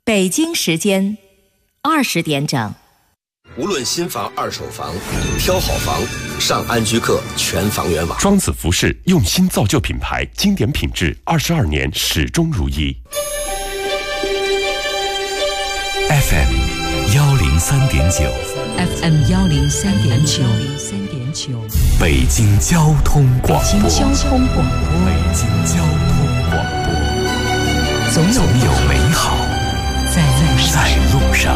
北京时间20点整。 无论新房、二手房，挑好房，上安居客全房源网。 双子服饰用心造就品牌，经典品质，22年始终如一。 FM 103.9 FM 103.9 北京交通广播。 北京交通广播。 北京交通广播。总有美好在路上。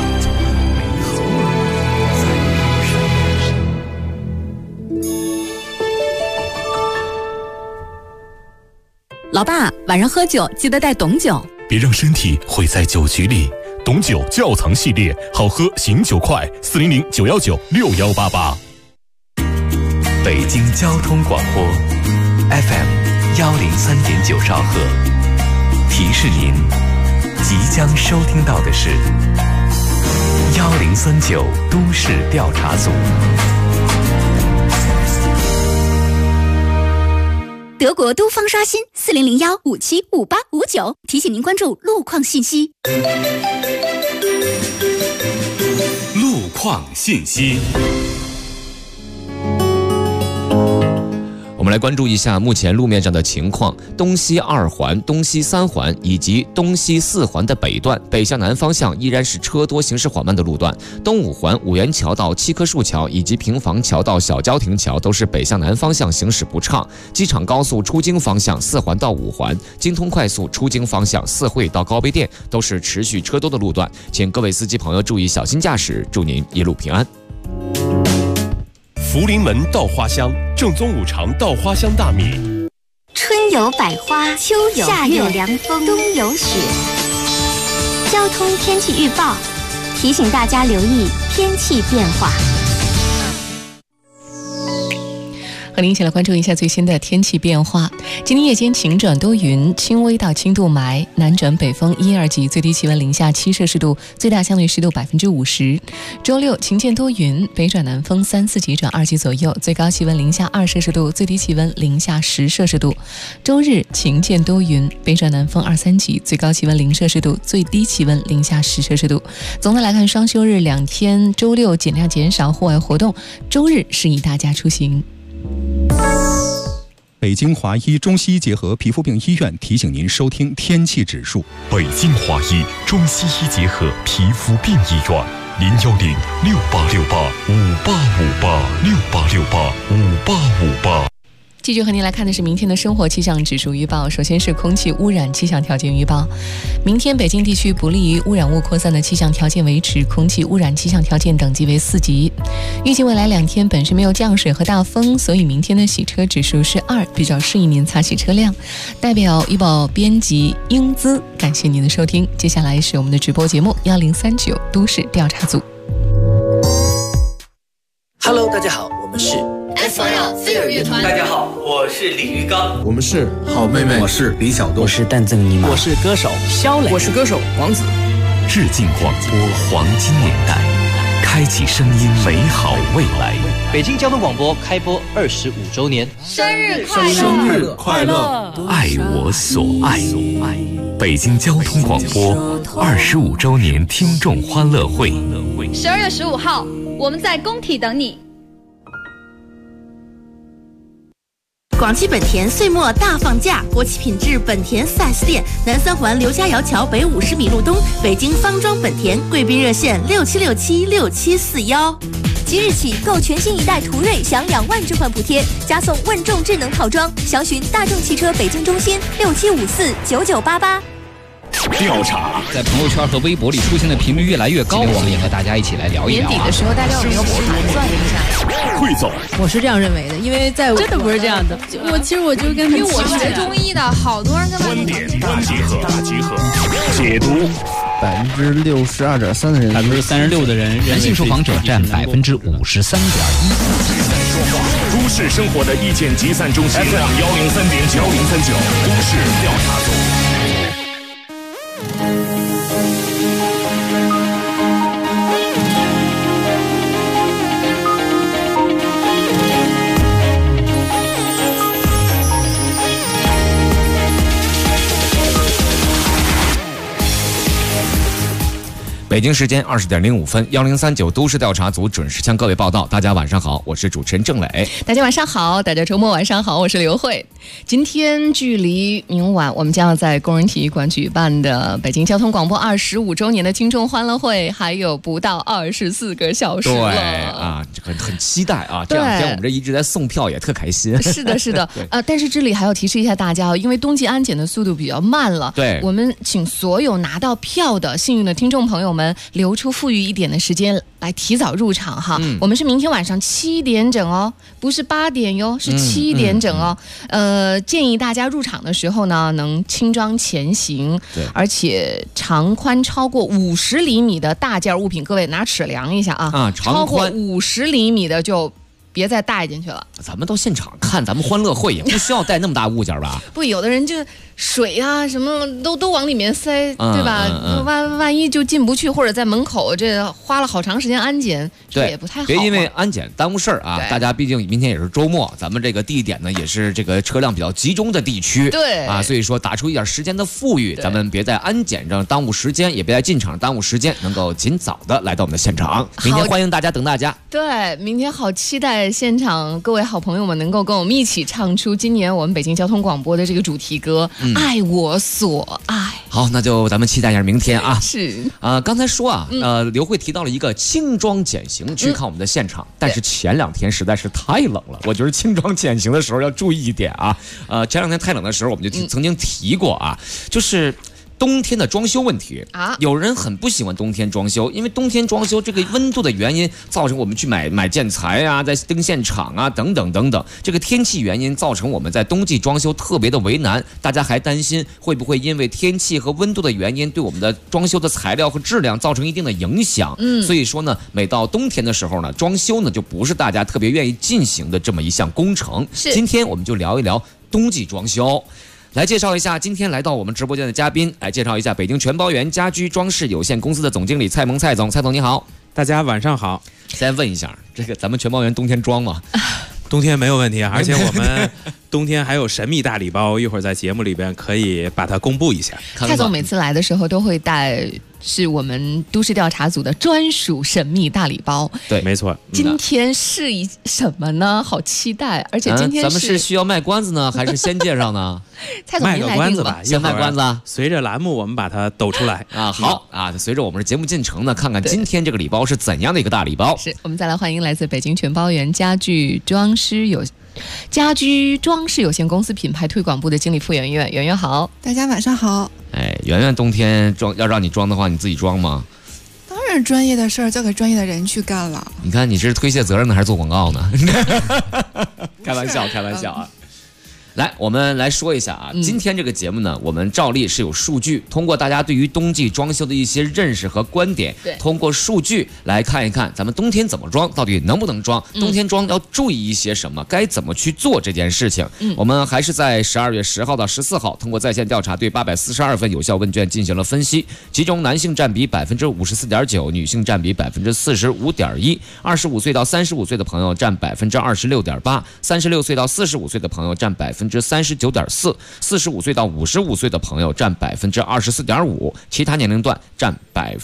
老爸，晚上喝酒记得带董酒， 别让身体毁在酒局里。董酒窖藏系列，好喝醒酒快，400 919 6188。北京交通广播 FM 103.9兆赫，提示您即将收听到的是1039都市调查组。 德国都方刷新4001575859，提醒您关注路况信息。 路况信息。 我们来关注一下目前路面上的情况。东西2环、东西3环以及东西4环的北段，北向南方向依然是车多、行驶缓慢的路段。东5环五元桥到七棵树桥以及平房桥到小郊亭桥都是北向南方向行驶不畅。机场高速出京方向4环到5环，京通快速出京方向4惠到高碑店都是持续车多的路段，请各位司机朋友注意小心驾驶，祝您一路平安。 福临门稻花香，正宗5常稻花香大米。 春有百花，秋有夏有凉风，冬有雪。交通天气预报提醒大家留意天气变化。 和您一起来关注一下最新的天气变化。今天夜间晴转多云，轻微到轻度霾，南转北风1、2级，最低气温零下7摄氏度，最大相对湿度50%。周六晴间多云，北转南风3、4级转2级左右，最高气温零下2摄氏度，最低气温零下10摄氏度。周日晴间多云，北转南风2、3级，最高气温0摄氏度，最低气温零下10摄氏度。总的来看，双休日2天，周六尽量减少户外活动，周日适宜大家出行。 北京华医中西医结合皮肤病医院提醒您收听天气指数。 北京华医中西医结合皮肤病医院，010 6868 5858 6868 5858。 继续和您来看的是明天的生活气象指数预报。首先是空气污染气象条件预报。明天北京地区不利于污染物扩散的气象条件维持，空气污染气象条件等级为4级。预计未来2天本身没有降水和大风，所以明天的洗车指数是2，比较适宜您擦洗车辆。代表预报编辑英姿，感谢您的收听。接下来是我们的直播节目1039都市调查组。 Hello， 大家好，我们是 SOL 飞儿乐团。 大家好，我是李玉刚。 我们是好妹妹。 我是李小东。 我是蛋赠尼玛。 我是歌手肖磊。 我是歌手王子。 致敬广播黄金年代，开启声音美好未来。 北京交通广播开播25周年， 生日快乐！ 生日快乐！ 爱我所爱。北京交通广播25周年听众欢乐会 ，12月15号，我们在工体等你。 广汽本田岁末大放价，国企品质本田 4S 店，南3环刘家窑桥北50米路东，北京方庄本田，贵宾热线67676741。 即日起购全新一代途锐享2万置换补贴，加送问众智能套装，详询大众汽车北京中心67549988。 调查在朋友圈和微博里出现的频率越来越高，我们也和大家一起来聊一聊。 年底的时候，大家有没有盘算一下？ 汇总， 我是这样认为的，因为在真的不是这样的。 其实我就跟因为我学中医的，好多人跟观点大集合，解读。 62.3%的人 ，36%的人，男性受访者占53.1%。 都市生活的意见集散中心 FM 103.9都市调查组。 北京时间20点05分，1039都市调查组准时向各位报道。大家晚上好，我是主持人郑磊。 大家晚上好，大家周末晚上好，我是刘慧。今天距离明晚我们将要在工人体育馆举办的北京交通广播25周年的听众欢乐会还有不到24个小时了。 对啊，很期待啊！这两天我们这一直在送票，也特开心。 是的，是的。但是这里还要提示一下大家，因为冬季安检的速度比较慢了， 对， 我们请所有拿到票的幸运的听众朋友们留出富裕一点的时间来提早入场哈。我们是明天晚上7点整哦，不是8点哟，是7点整哦。建议大家入场的时候呢，能轻装前行，而且长宽超过50厘米的大件物品，各位拿尺量一下啊，超过50厘米的就别再带进去了。 咱们到现场看咱们欢乐会也不需要带那么大物件吧？ 不，有的人就水啊什么都往里面塞，对吧？万一就进不去，或者在门口这花了好长时间安检，这也不太好。 别因为安检耽误事儿啊！大家毕竟明天也是周末，咱们这个地点呢也是这个车辆比较集中的地区， 对啊，所以说打出一点时间的富裕，咱们别在安检上耽误时间，也别在进场耽误时间，能够尽早的来到我们的现场。明天欢迎大家，等大家。 对，明天好期待现场各位好朋友们能够跟我们一起唱出今年我们北京交通广播的这个主题歌《爱我所爱》。 好，那就咱们期待一下明天啊。 是刚才说啊，刘慧提到了一个轻装简行去看我们的现场，但是前2天实在是太冷了，我觉得轻装简行的时候要注意一点啊。前2天太冷的时候，我们就曾经提过啊，就是冬天的装修问题啊，有人很不喜欢冬天装修，因为冬天装修这个温度的原因，造成我们去买建材啊，在灯线厂啊等等等等，这个天气原因造成我们在冬季装修特别的为难。大家还担心会不会因为天气和温度的原因，对我们的装修的材料和质量造成一定的影响。所以说呢，每到冬天的时候呢，装修呢就不是大家特别愿意进行的这么一项工程。今天我们就聊一聊冬季装修。来介绍一下今天来到我们直播间的嘉宾，来介绍一下北京全包园家居装饰有限公司的总经理蔡萌蔡总。蔡总你好。 大家晚上好。 先问一下，这个咱们全包园冬天装吗？ 冬天没有问题，而且我们冬天还有神秘大礼包，一会儿在节目里边可以把它公布一下。 蔡总每次来的时候都会带是我们都市调查组的专属神秘大礼包。 对，没错。 今天是什么呢？好期待！而且今天咱们是需要卖关子呢，还是先介绍呢？ 蔡总， 卖个关子吧， 先卖关子。 随着栏目我们把它抖出来啊。好啊，随着我们的节目进程呢，看看今天这个礼包是怎样的一个大礼包。 是我们再来欢迎来自北京全包园家居装饰有限公司品牌推广部的经理傅圆圆。圆圆好。 大家晚上好。 圆圆冬天装要让你装的话，你自己装吗？ 当然，专业的事儿交给专业的人去干了。 你看你是推卸责任呢，还是做广告呢？开玩笑啊。来，我们来说一下啊，今天这个节目呢，我们照例是有数据，通过大家对于冬季装修的一些认识和观点，通过数据来看一看咱们冬天怎么装，到底能不能装，冬天装要注意一些什么，该怎么去做这件事情。我们还是在12月10号到14号，通过在线调查对842份有效问卷进行了分析，其中男性占比54.9%，女性占比45.1%， 25岁到35岁的朋友占26.8%， 36岁到45岁的朋友占39.4%， 45岁到55岁的朋友占24.5%， 其他年龄段占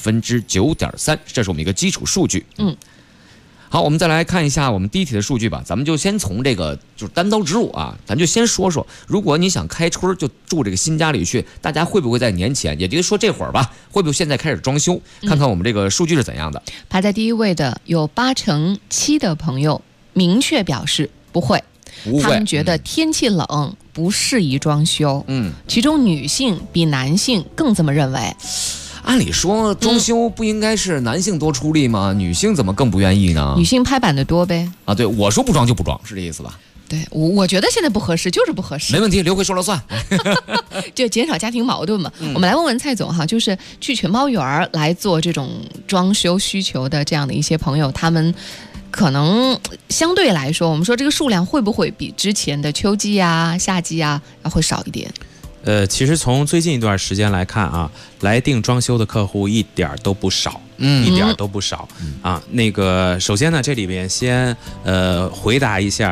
9.3%，这是我们一个基础数据。好，我们再来看一下我们第一题的数据吧。咱们就先从这个就是单刀直入啊，咱就先说说，如果你想开春就住这个新家里去，大家会不会在年前，也就是说这会儿吧，会不会现在开始装修？看看我们这个数据是怎样的。 排在第一位的有87%的朋友明确表示不会。他们觉得天气冷不适宜装修，其中女性比男性更这么认为。 按理说装修不应该是男性多出力吗？女性怎么更不愿意呢？ 女性拍板的多呗。 啊，对，我说不装就不装，是这意思吧？ 对，我觉得现在不合适就是不合适。 没问题，刘慧说了算。 就减少家庭矛盾嘛。我们来问问蔡总哈，就是去全包园来做这种装修需求的这样的一些朋友，他们可能相对来说，我们说这个数量会不会比之前的秋季啊、夏季啊会少一点？ 其实从最近一段时间来看啊，来定装修的客户一点都不少，一点都不少啊。那个首先呢，这里边先回答一下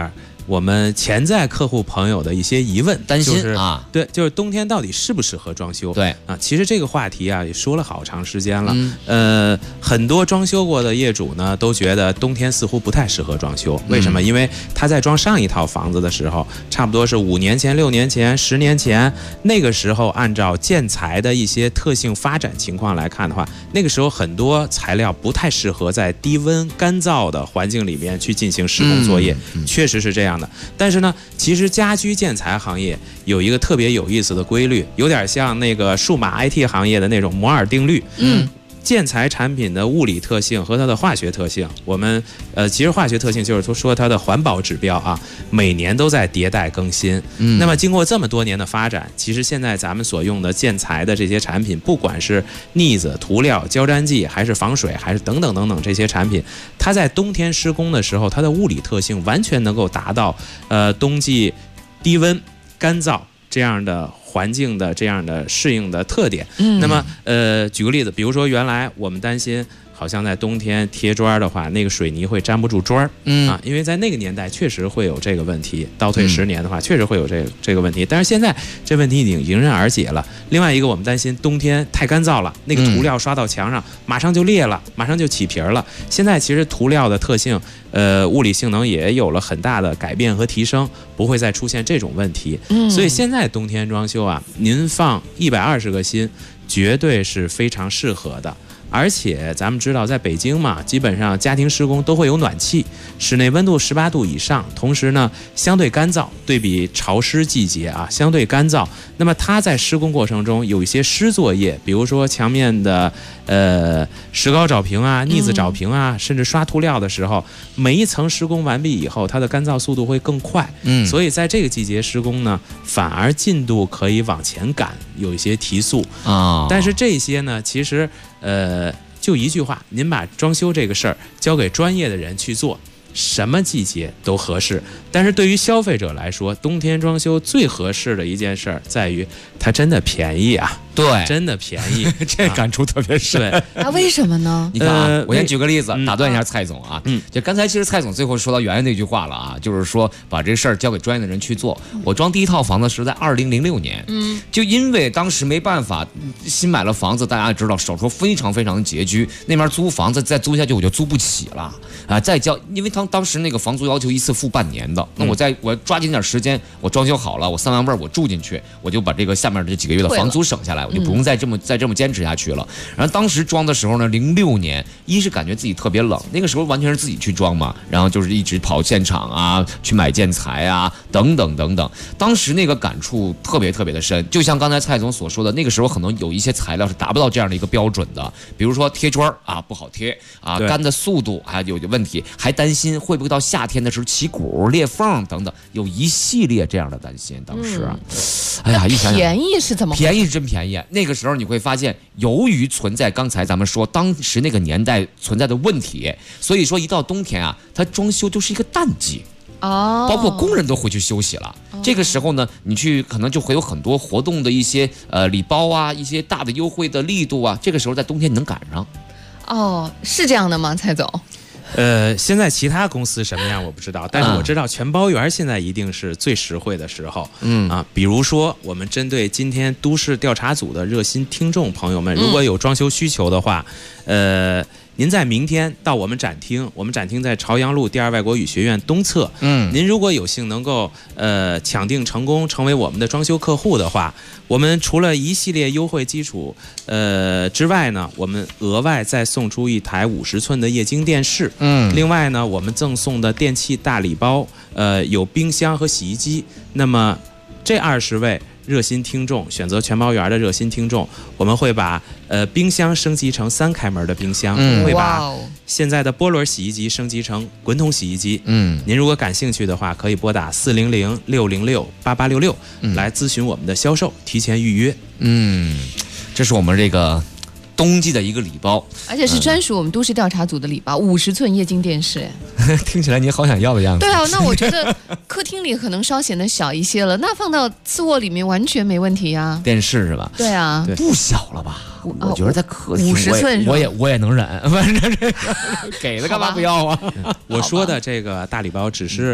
我们潜在客户朋友的一些疑问、 担心、 就是、啊，对，就是冬天到底适不适合装修？ 对啊，其实这个话题啊也说了好长时间了。很多装修过的业主呢都觉得冬天似乎不太适合装修，为什么？因为他在装上一套房子的时候，差不多是5年前、6年前、10年前，那个时候按照建材的一些特性发展情况来看的话，那个时候很多材料不太适合在低温干燥的环境里面去进行施工作业，确实是这样的。但是呢，其实家居建材行业有一个特别有意思的规律，有点像那个数码 IT 行业的那种摩尔定律。建材产品的物理特性和它的化学特性，我们其实化学特性就是说它的环保指标啊，每年都在迭代更新。那么经过这么多年的发展，其实现在咱们所用的建材的这些产品，不管是腻子、涂料、胶粘剂，还是防水，还是等等等等这些产品，它在冬天施工的时候，它的物理特性完全能够达到冬季低温干燥这样的环境的这样的适应的特点。那么举个例子，比如说原来我们担心好像在冬天贴砖的话，那个水泥会粘不住砖因为在那个年代确实会有这个问题，倒退10年的话确实会有这个问题，但是现在这问题已经迎刃而解了。另外一个，我们担心冬天太干燥了，那个涂料刷到墙上马上就裂了，马上就起皮了。现在其实涂料的特性物理性能也有了很大的改变和提升，不会再出现这种问题。所以现在冬天装修啊，您放120个心绝对是非常适合的。而且咱们知道，在北京嘛，基本上家庭施工都会有暖气，室内温度18度以上，同时呢相对干燥，对比潮湿季节啊相对干燥。那么它在施工过程中有一些湿作业，比如说墙面的石膏找平啊、腻子找平啊，甚至刷涂料的时候，每一层施工完毕以后，它的干燥速度会更快。所以在这个季节施工呢，反而进度可以往前赶，有一些提速啊。但是这些呢，其实就一句话，您把装修这个事儿交给专业的人去做，什么季节都合适。但是对于消费者来说，冬天装修最合适的一件事儿在于它真的便宜啊。对，真的便宜， 这感触特别深。 对啊，为什么呢？ 你看啊，我先举个例子，打断一下蔡总啊。就刚才其实蔡总最后说到原来那句话了啊，就是说把这事儿交给专业的人去做。我装第一套房子是在2006年，就因为当时没办法，新买了房子，大家知道手头非常非常拮据，那边租房子再租下去我就租不起了啊，再交，因为当时那个房租要求一次付半年的，那我抓紧点时间，我装修好了，我3万味我住进去，我就把这个下面这几个月的房租省下来。我就不用再这么坚持下去了。然后当时装的时候呢，06年，一是感觉自己特别冷，那个时候完全是自己去装嘛，然后就是一直跑现场啊，去买建材啊，等等等等。当时那个感触特别特别的深，就像刚才蔡总所说的，那个时候可能有一些材料是达不到这样的一个标准的，比如说贴砖啊不好贴啊，干的速度还有问题，还担心会不会到夏天的时候起鼓裂缝等等，有一系列这样的担心。当时哎呀，一想想便宜是怎么回事？ 便宜是真便宜。那个时候你会发现，由于存在刚才咱们说当时那个年代存在的问题，所以说一到冬天啊，它装修就是一个淡季。包括工人都回去休息了。这个时候呢，你去可能就会有很多活动的一些礼包啊，一些大的优惠的力度啊。这个时候在冬天你能赶上。 是这样的吗，蔡总？ 现在其他公司什么样我不知道，但是我知道全包圆现在一定是最实惠的时候。比如说我们针对今天都市调查组的热心听众朋友们，如果有装修需求的话，您在明天到我们展厅，我们展厅在朝阳路第2外国语学院东侧。您如果有幸能够抢定成功，成为我们的装修客户的话，我们除了一系列优惠基础之外呢，我们额外再送出一台50寸的液晶电视。另外呢，我们赠送的电器大礼包有冰箱和洗衣机。那么这20位热心听众，选择全包圆的热心听众，我们会把冰箱升级成3开门的冰箱，会把现在的波轮洗衣机升级成滚筒洗衣机。您如果感兴趣的话，可以拨打400-606-8866来咨询我们的销售，提前预约。 这是我们这个冬季的一个礼包， 而且是专属我们都市调查组的礼包，50寸液晶电视。 听起来你好想要的样子。 对啊，那我觉得客厅里可能稍显得小一些了，那放到次卧里面完全没问题啊。 电视是吧？ 对啊， 不小了吧？我觉得在客厅 50寸我也能忍，反正这个给了干嘛不要啊？ 我说的这个大礼包只是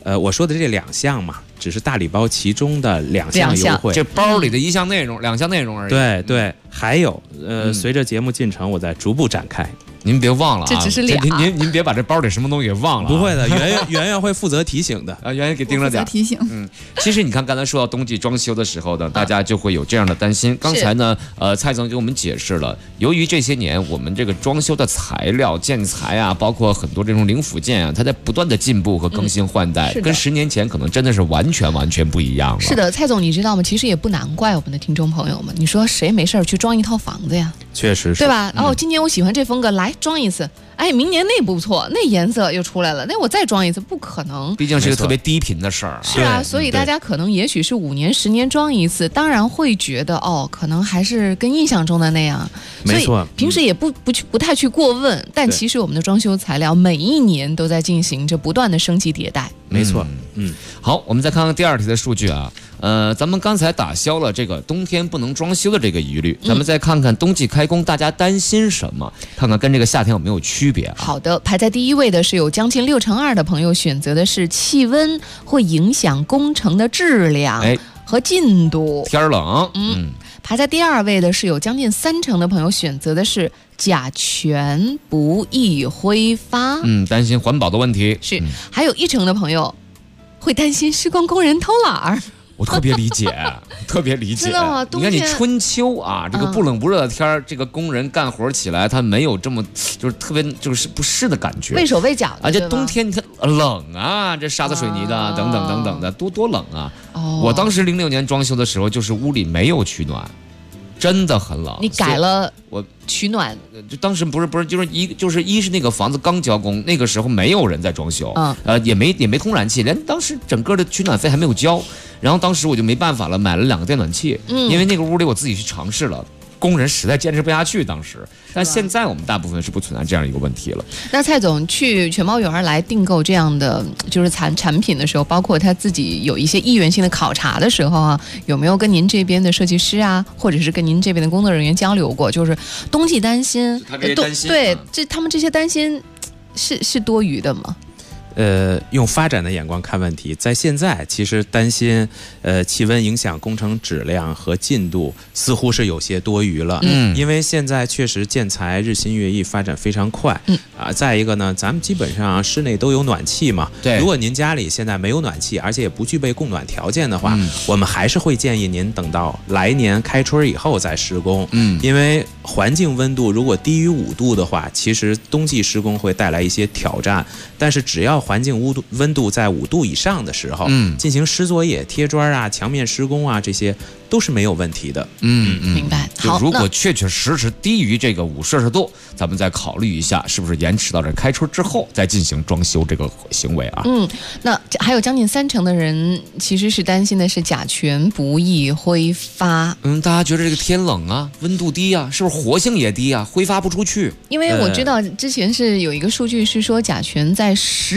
我说的这2项嘛，只是大礼包其中的2项优惠， 这包里的1项内容，2项内容而已。 对对，还有随着节目进程，我再逐步展开。 您别忘了啊， 这只是俩。您别把这包里什么东西给忘了。 不会的，圆圆会负责提醒的啊，圆圆给盯着点。 提醒。 其实你看刚才说到冬季装修的时候呢，大家就会有这样的担心。刚才呢，蔡总给我们解释了，由于这些年我们这个装修的材料、建材啊，包括很多这种零辅件啊，它在不断的进步和更新换代，跟10年前可能真的是完全不一样了。 是的，蔡总，你知道吗？其实也不难怪我们的听众朋友们，你说谁没事去装一套房子呀？ 确实是， 对吧？然后今年我喜欢这风格，来装一次。哎，明年那不错，那颜色又出来了，那我再装一次，不可能。 毕竟是个特别低频的事儿。 是啊，所以大家可能也许是5年、10年装一次，当然会觉得可能还是跟印象中的那样。 没错。 所以平时也不太去过问，但其实我们的装修材料每一年都在进行着不断的升级迭代。 没错。 好，我们再看看第2题的数据啊。咱们刚才打消了这个冬天不能装修的这个疑虑，咱们再看看冬季开工大家担心什么，看看跟这个夏天有没有区别。 好的，排在第1位的是有将近62%的朋友选择的是气温会影响工程的质量和进度。 天冷。 排在第2位的是有将近30%的朋友选择的是甲醛不易挥发。 担心环保的问题。 是，还有1%的朋友会担心施工工人偷懒儿。 我特别理解，特别理解。 知道吗？ 你看你春秋啊，这个不冷不热的天儿，这个工人干活起来，他没有这么就是特别就是不适的感觉， 畏手畏脚的。 而且冬天你看冷啊，这沙子水泥的等等等等的，多冷啊！我当时06年装修的时候，就是屋里没有取暖。真的很冷。 你改了我取暖， 就当时不是就是一是那个房子刚交工，那个时候没有人在装修，也没通燃气，连当时整个的取暖费还没有交，然后当时我就没办法了，买了2个电暖器，因为那个屋里我自己去尝试了。工人实在坚持不下去，当时，但现在我们大部分是不存在这样一个问题了。 那蔡总去全猫园来订购这样的就是产品的时候，包括他自己有一些意愿性的考察的时候啊，有没有跟您这边的设计师啊，或者是跟您这边的工作人员交流过？就是冬季担心， 他这些担心， 对，他们这些担心是多余的吗？ 用发展的眼光看问题，在现在其实担心气温影响工程质量和进度似乎是有些多余了。因为现在确实建材日新月异，发展非常快。再一个呢，咱们基本上室内都有暖气嘛。 对。 如果您家里现在没有暖气，而且也不具备供暖条件的话，我们还是会建议您等到来年开春以后再施工。因为环境温度如果低于5度的话，其实冬季施工会带来一些挑战。但是只要环境温度在5度以上的时候，进行施作业、贴砖啊、墙面施工啊，这些都是没有问题的。 明白。 好，如果确实低于这个5摄氏度，咱们再考虑一下，是不是延迟到这开春之后再进行装修这个行为啊？ 那还有将近30%的人其实是担心的是甲醛不易挥发。 大家觉得这个天冷啊，温度低啊，是不是活性也低啊，挥发不出去？ 因为我知道之前是有一个数据是说甲醛在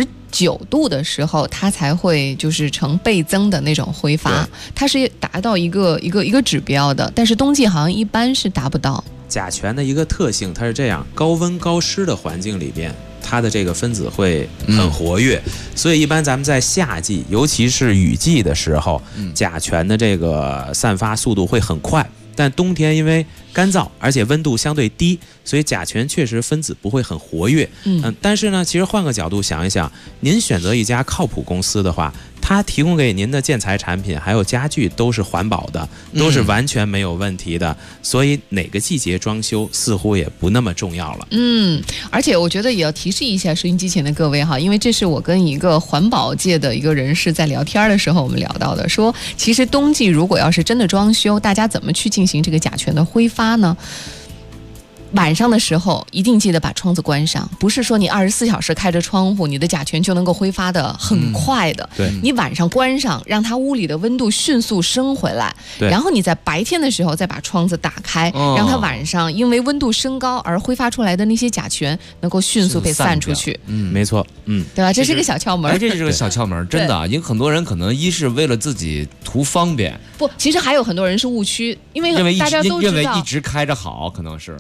19度的时候，它才会就是成倍增的那种挥发，它是达到一个指标的，但是冬季好像一般是达不到。 甲醛的一个特性，它是这样：高温高湿的环境里边，它的这个分子会很活跃，所以一般咱们在夏季，尤其是雨季的时候，甲醛的这个散发速度会很快。但冬天因为干燥，而且温度相对低，所以甲醛确实分子不会很活跃。但是呢，其实换个角度想一想，您选择一家靠谱公司的话，它提供给您的建材产品还有家具都是环保的，都是完全没有问题的。所以哪个季节装修似乎也不那么重要了。 而且我觉得也要提示一下收音机前的各位哈，因为这是我跟一个环保界的一个人士在聊天的时候我们聊到的，说其实冬季如果要是真的装修，大家怎么去进行这个甲醛的挥发呢？晚上的时候一定记得把窗子关上，不是说你24小时开着窗户，你的甲醛就能够挥发的很快的。你晚上关上，让它屋里的温度迅速升回来，然后你在白天的时候再把窗子打开，让它晚上因为温度升高而挥发出来的那些甲醛能够迅速被散出去。 没错， 对吧？这是个小窍门。 这是个小窍门，真的啊！因为很多人可能一是为了自己图方便， 不，其实还有很多人是误区，因为大家都知道认为一直开着好，可能是甲醛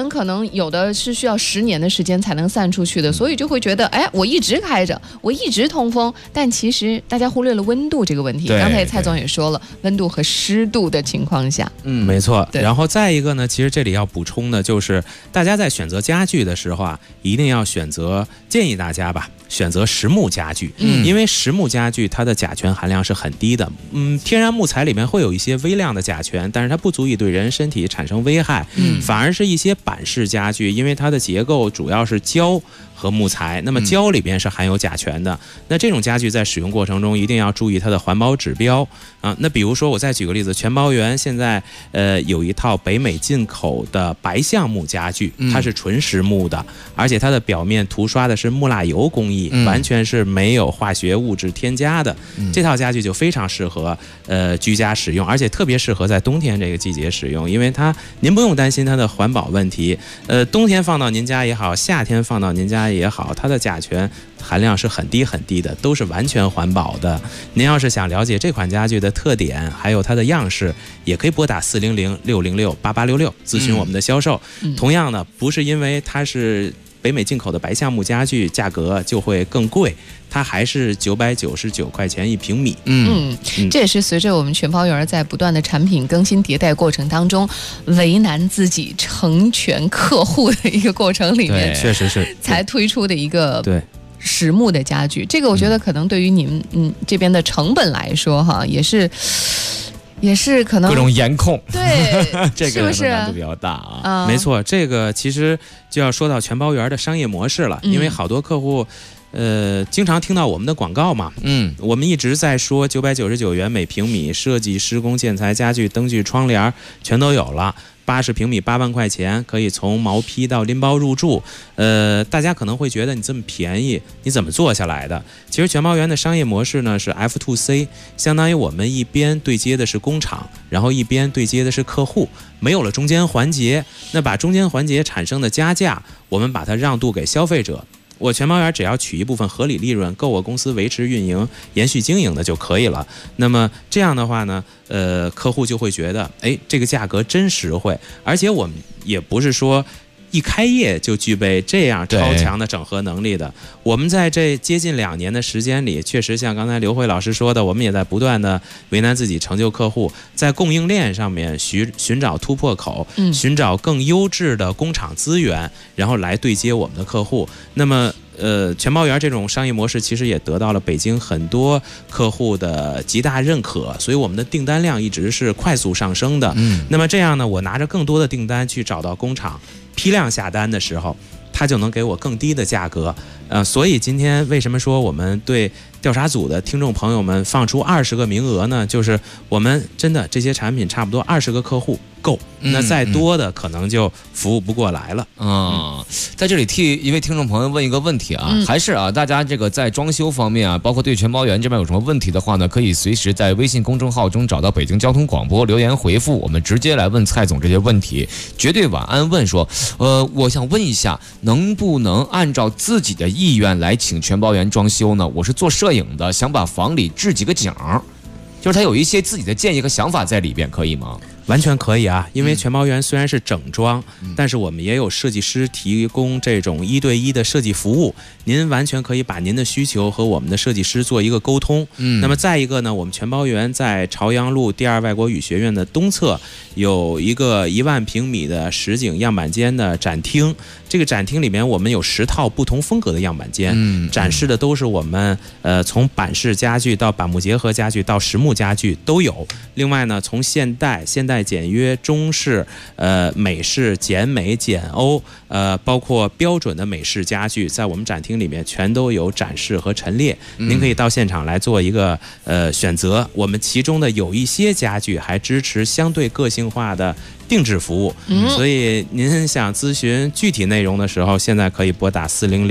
门可能有的是需要10年的时间才能散出去的，所以就会觉得，哎，我一直开着，我一直通风，但其实大家忽略了温度这个问题。刚才蔡总也说了，温度和湿度的情况下， 没错。然后再一个呢，其实这里要补充的就是，大家在选择家具的时候啊，一定要建议大家吧，选择实木家具，因为实木家具它的甲醛含量是很低的。天然木材里面会有一些微量的甲醛，但是它不足以对人身体产生危害。反而是一些板式家具，因为它的结构主要是胶和木材，那么胶里边是含有甲醛的。那这种家具在使用过程中一定要注意它的环保指标啊。那比如说我再举个例子，全包园现在有一套北美进口的白橡木家具，它是纯实木的，而且它的表面涂刷的是木蜡油工艺，完全是没有化学物质添加的。这套家具就非常适合居家使用，而且特别适合在冬天这个季节使用，因为您不用担心它的环保问题。冬天放到您家也好，夏天放到您家也好，它的甲醛含量是很低很低的，都是完全环保的。您要是想了解这款家具的特点，还有它的样式，也可以拨打400-606-8866咨询我们的销售。同样呢，不是因为它是北美进口的白橡木家具，价格就会更贵，它还是999块钱1平米。 这也是随着我们全包园在不断的产品更新迭代过程当中，为难自己成全客户的一个过程里面， 确实是才推出的一个实木的家具。这个我觉得可能对于你们这边的成本来说哈，也是可能各种严控， 对， 这个是难度比较大啊。 没错，这个其实就要说到全包园的商业模式了，因为好多客户经常听到我们的广告嘛，我们一直在说999元每平米，设计、施工、建材、家具、灯具、窗帘全都有了。80平米8万块钱，可以从毛坯到拎包入住。大家可能会觉得你这么便宜，你怎么做下来的？其实全包园的商业模式呢是 F2C， 相当于我们一边对接的是工厂，然后一边对接的是客户，没有了中间环节。那把中间环节产生的加价，我们把它让渡给消费者。我全包园只要取一部分合理利润，够我公司维持运营、延续经营的就可以了。那么这样的话呢，客户就会觉得，哎，这个价格真实惠，而且我们也不是说一开业就具备这样超强的整合能力的。我们在这接近2年的时间里，确实像刚才刘慧老师说的，我们也在不断的为难自己，成就客户，在供应链上面寻找突破口，寻找更优质的工厂资源，然后来对接我们的客户。那么全包园这种商业模式其实也得到了北京很多客户的极大认可，所以我们的订单量一直是快速上升的。那么这样呢，我拿着更多的订单去找到工厂批量下单的时候，他就能给我更低的价格。所以今天为什么说我们对调查组的听众朋友们放出20个名额呢？就是我们真的这些产品差不多20个客户够，那再多的可能就服务不过来了。 在这里替一位听众朋友问一个问题啊，还是大家这个在装修方面啊，包括对全包园这边有什么问题的话呢，可以随时在微信公众号中找到北京交通广播留言回复，我们直接来问蔡总这些问题。绝对晚安问说，我想问一下，能不能按照自己的意愿来请全包园装修呢？我是做摄影的，想把房里置几个景，就是他有一些自己的建议和想法在里边，可以吗？ 完全可以啊，因为全包园虽然是整装，但是我们也有设计师提供这种1对1的设计服务，您完全可以把您的需求和我们的设计师做一个沟通。那么再一个呢，我们全包园在朝阳路第2外国语学院的东侧有一个1万平米的实景样板间的展厅，这个展厅里面我们有10套不同风格的样板间，展示的都是我们从板式家具到板木结合家具到实木家具都有。另外呢，从现代简约、中式、美式、简美、简欧，包括标准的美式家具，在我们展厅里面全都有展示和陈列。您可以到现场来做一个选择。我们其中的有一些家具还支持相对个性化的定制服务，所以您想咨询具体内容的时候，现在可以拨打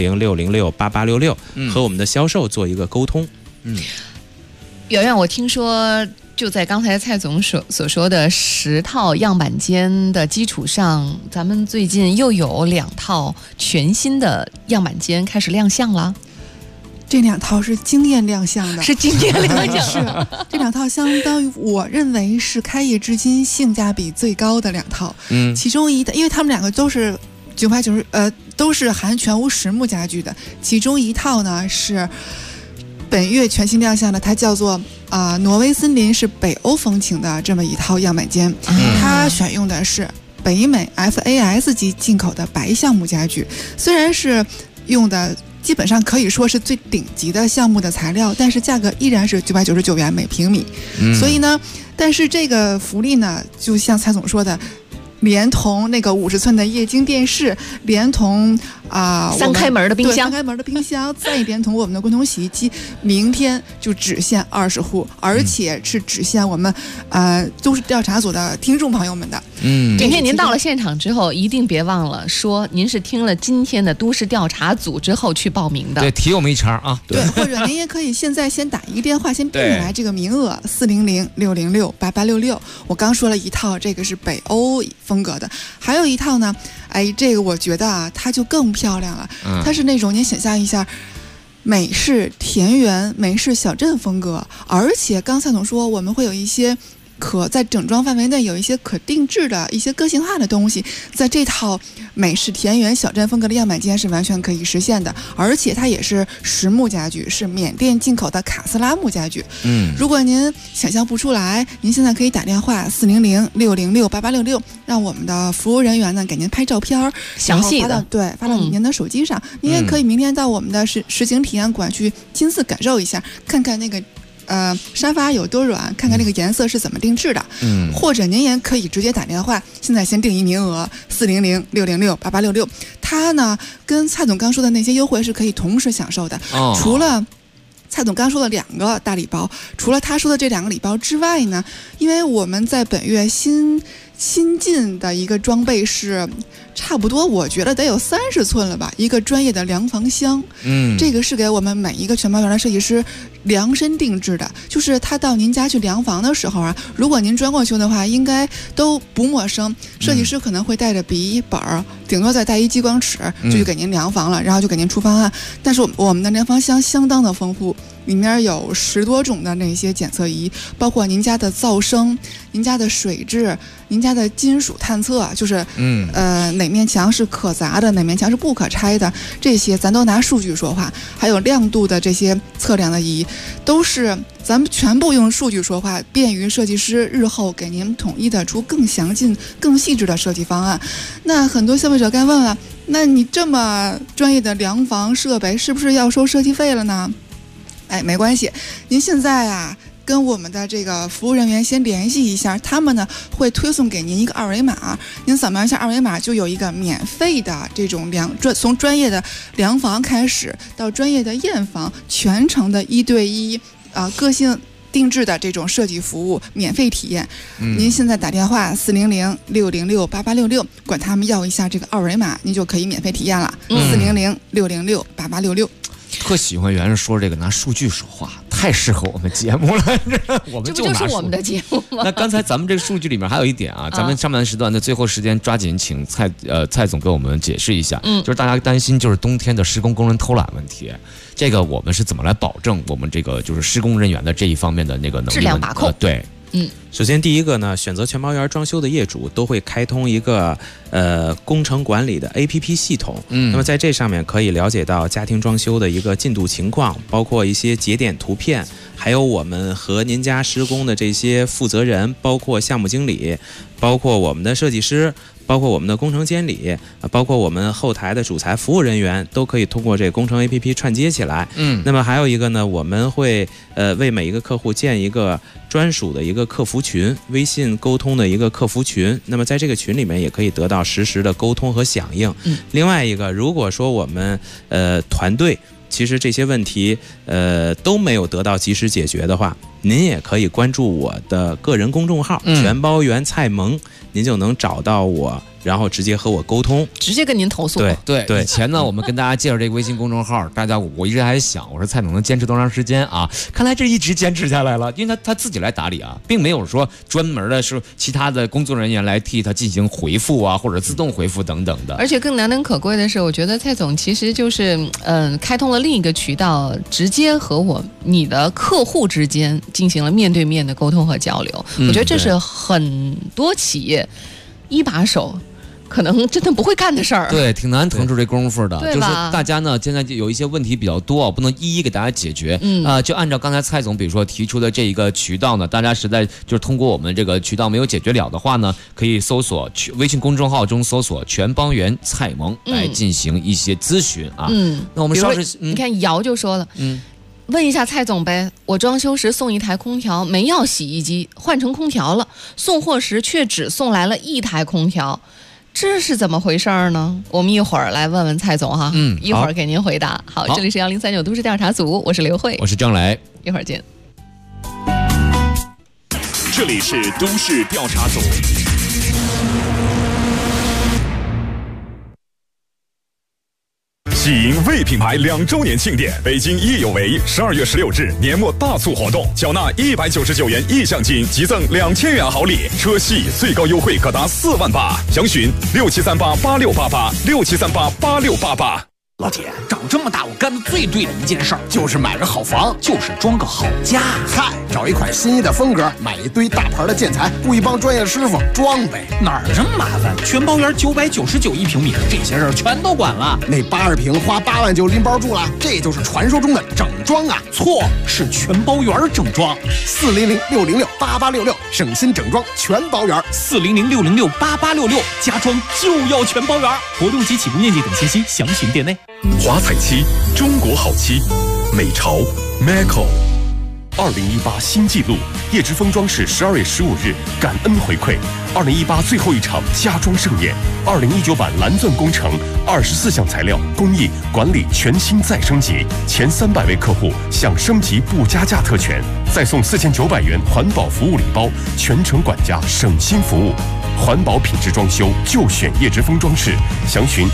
400-606-8866和我们的销售做一个沟通。 圆圆，我听说就在刚才蔡总所说的10套样板间的基础上，咱们最近又有2套全新的样板间开始亮相了。 这2套是惊艳亮相的， 是惊艳亮相。 是这2套相当于我认为是开业至今性价比最高的2套。其中因为他们2个都是都是含全屋实木家具的，其中一套呢是本月全新亮相的，它叫做挪威森林，是北欧风情的这么一套样板间，它选用的是北美 FAS 级进口的白橡木家具，虽然是用的基本上可以说是最顶级的橡木的材料，但是价格依然是999元每平米。所以呢，但是这个福利呢，就像蔡总说的，连同那个50寸的液晶电视，连同三开门的冰箱， 再连同我们的滚筒洗衣机，明天就只限20户，而且是只限我们都市调查组的听众朋友们的。 明天您到了现场之后，一定别忘了说您是听了今天的都市调查组之后去报名的。 对，提我们一茬啊。 对，或者您也可以现在先打一个电话，先定下来这个名额400-606-8866。我刚说了一套，这个是北欧风格的，还有一套呢，这个我觉得它就更漂亮了。它是那种您想象一下，美式田园、美式小镇风格，而且刚才总说我们会有一些在整装范围内有一些可定制的一些个性化的东西，在这套美式田园小镇风格的样板间是完全可以实现的，而且它也是实木家具，是缅甸进口的卡斯拉木家具。如果您想象不出来，您现在可以打电话400-606-8866，让我们的服务人员呢给您拍照片， 详细的发到您的手机上。您也可以明天到我们的实景体验馆去亲自感受一下，看看那个沙发有多软，看看这个颜色是怎么定制的。或者您也可以直接打电话，现在先定一名额400-606-8866。它呢跟蔡总刚说的那些优惠是可以同时享受的。除了蔡总刚说的2个大礼包，除了他说的这2个礼包之外呢，因为我们在本月新进的一个装备是差不多，我觉得得有30寸了吧，一个专业的量房箱。这个是给我们每一个全包园的设计师量身定制的，就是他到您家去量房的时候啊，如果您装过去的话，应该都不陌生。设计师可能会带着笔本，顶多再带一激光尺，就去给您量房了，然后就给您出方案。但是我们的量房箱相当的丰富，里面有10多种的那些检测仪，包括您家的噪声、您家的水质、您家的金属探测，就是哪面墙是可砸的，哪面墙是不可拆的，这些咱都拿数据说话。还有亮度的这些测量的仪，都是咱们全部用数据说话，便于设计师日后给您统一的出更详尽、更细致的设计方案。那很多消费者该问了，那你这么专业的量房设备，是不是要收设计费了呢？没关系，您现在跟我们的这个服务人员先联系一下，他们呢会推送给您一个2维码，您扫描一下2维码，就有一个免费的这种从专业的量房开始到专业的验房，全程的1对1个性定制的这种设计服务免费体验。您现在打电话400-606-8866，管他们要一下这个2维码，您就可以免费体验了。400-606-8866。 特喜欢袁说这个拿数据说话，太适合我们节目了。我们就是我们的节目吗？ 那刚才咱们这个数据里面还有一点咱们上半时段的最后时间抓紧请蔡总给我们解释一下。就是大家担心就是冬天的施工工人偷懒问题，这个我们是怎么来保证我们这个就是施工人员的这一方面的那个能力质量把控？ 对。 首先第一个呢，选择全包园装修的业主都会开通一个工程管理的 APP 系统。那么在这上面可以了解到家庭装修的一个进度情况，包括一些节点图片，还有我们和您家施工的这些负责人，包括项目经理，包括我们的设计师，包括我们的工程监理，包括我们后台的主材服务人员，都可以通过这个工程 APP 串接起来。那么还有一个呢，我们会为每一个客户建一个专属的一个客服群，微信沟通的一个客服群。那么在这个群里面也可以得到实时的沟通和响应。另外一个，如果说我们团队其实这些问题都没有得到及时解决的话，您也可以关注我的个人公众号全包园蔡萌，您就能找到我，然后直接和我沟通， 直接跟您投诉。 对。以前呢，我们跟大家介绍这个微信公众号，我一直还想，我说蔡总能坚持多长时间啊？看来这一直坚持下来了，因为他自己来打理并没有说专门的是其他的工作人员来替他进行回复或者自动回复等等的。 而且更难能可贵的是，我觉得蔡总其实就是开通了另一个渠道，直接和你的客户之间进行了面对面的沟通和交流。我觉得这是很多企业一把手可能真的不会干的事儿。 对，挺难腾出这功夫的。就是大家呢，现在就有一些问题比较多，不能一一给大家解决。就按照刚才蔡总比如说提出的这一个渠道呢，大家实在就是通过我们这个渠道没有解决了的话呢，可以搜索微信公众号中搜索全帮员蔡萌来进行一些咨询啊。那我们稍事， 你看姚就说了，问一下蔡总呗，我装修时送一台空调，没要洗衣机，换成空调了，送货时却只送来了一台空调。这是怎么回事呢？我们一会儿来问问蔡总哈，一会儿给您回答。好，这里是1039都市调查组，我是刘慧， 我是张磊， 一会儿见。 这里是都市调查组。喜迎魏品牌2周年庆典，北京益有为12月16日年末大促活动，缴纳199元意向金，即赠2000元好礼，车系最高优惠可达4万8，详询67388688，67388688。 老铁，长这么大我干的最对的一件事儿就是买个好房，就是装个好家。 嗨，找一款心仪的风格，买一堆大牌的建材，雇一帮专业师傅装呗。 哪儿这么麻烦？全包圆999一平米，这些事儿全都管了。 那80平花8万就拎包住了，这就是传说中的整装啊！ 错，是全包圆整装。 400-606-8866，省心整装全包圆。 400-606-8866，家装就要全包圆。活动及起步面积等信息详询店内。 华彩漆，中国好漆，美潮 Maco。2018新纪录，叶之峰装饰12月15日感恩回馈，2018最后一场家装盛宴，2019版蓝钻工程24项材料工艺管理全新再升级，前300位客户享升级不加价特权，再送4900元环保服务礼包，全程管家省心服务。环保品质装修就选叶之峰装饰，详询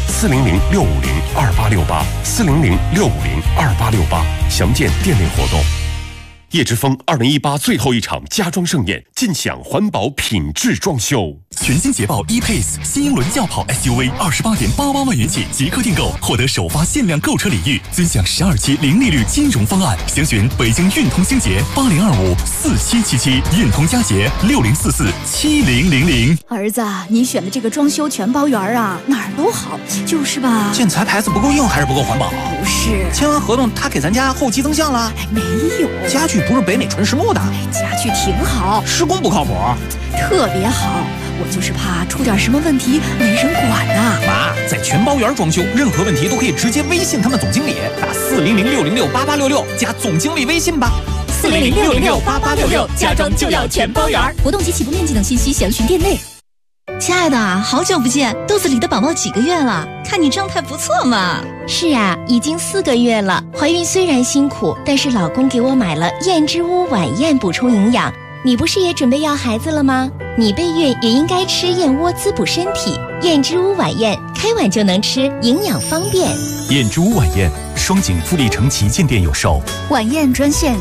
400-650-2868，400-650-2868，详见店内活动。叶之峰2018最后一场家装盛宴，尽享环保品质装修。 全新捷豹 E-Pace 新英伦轿跑 SUV28.88万元起即刻订购，获得首发限量购车礼遇，尊享12期零利率金融方案。详询北京运通星捷80254777，运通佳捷60447000。 儿子，你选的这个装修全包圆啊，哪儿都好，就是吧？ 建材牌子不够硬还是不够环保？ 不是， 签完合同他给咱家后期增项了？ 没有， 家具不是北美纯实木的， 家具挺好， 施工不靠谱， 特别好。我就是怕出点什么问题没人管呐。 妈，在全包圆装修，任何问题都可以直接微信他们总经理，打400-606-8866加总经理微信吧。 400-606-8866，家装就要全包圆。活动及起步面积等信息详询店内。 亲爱的，好久不见，肚子里的宝宝几个月了？看你状态不错嘛。 是啊，已经4个月了。怀孕虽然辛苦，但是老公给我买了燕之屋晚宴补充营养。你不是也准备要孩子了吗？你备孕也应该吃燕窝滋补身体。燕之屋晚宴，开碗就能吃，营养方便。 燕之屋晚宴，双井富力城旗舰店有售。 晚宴专线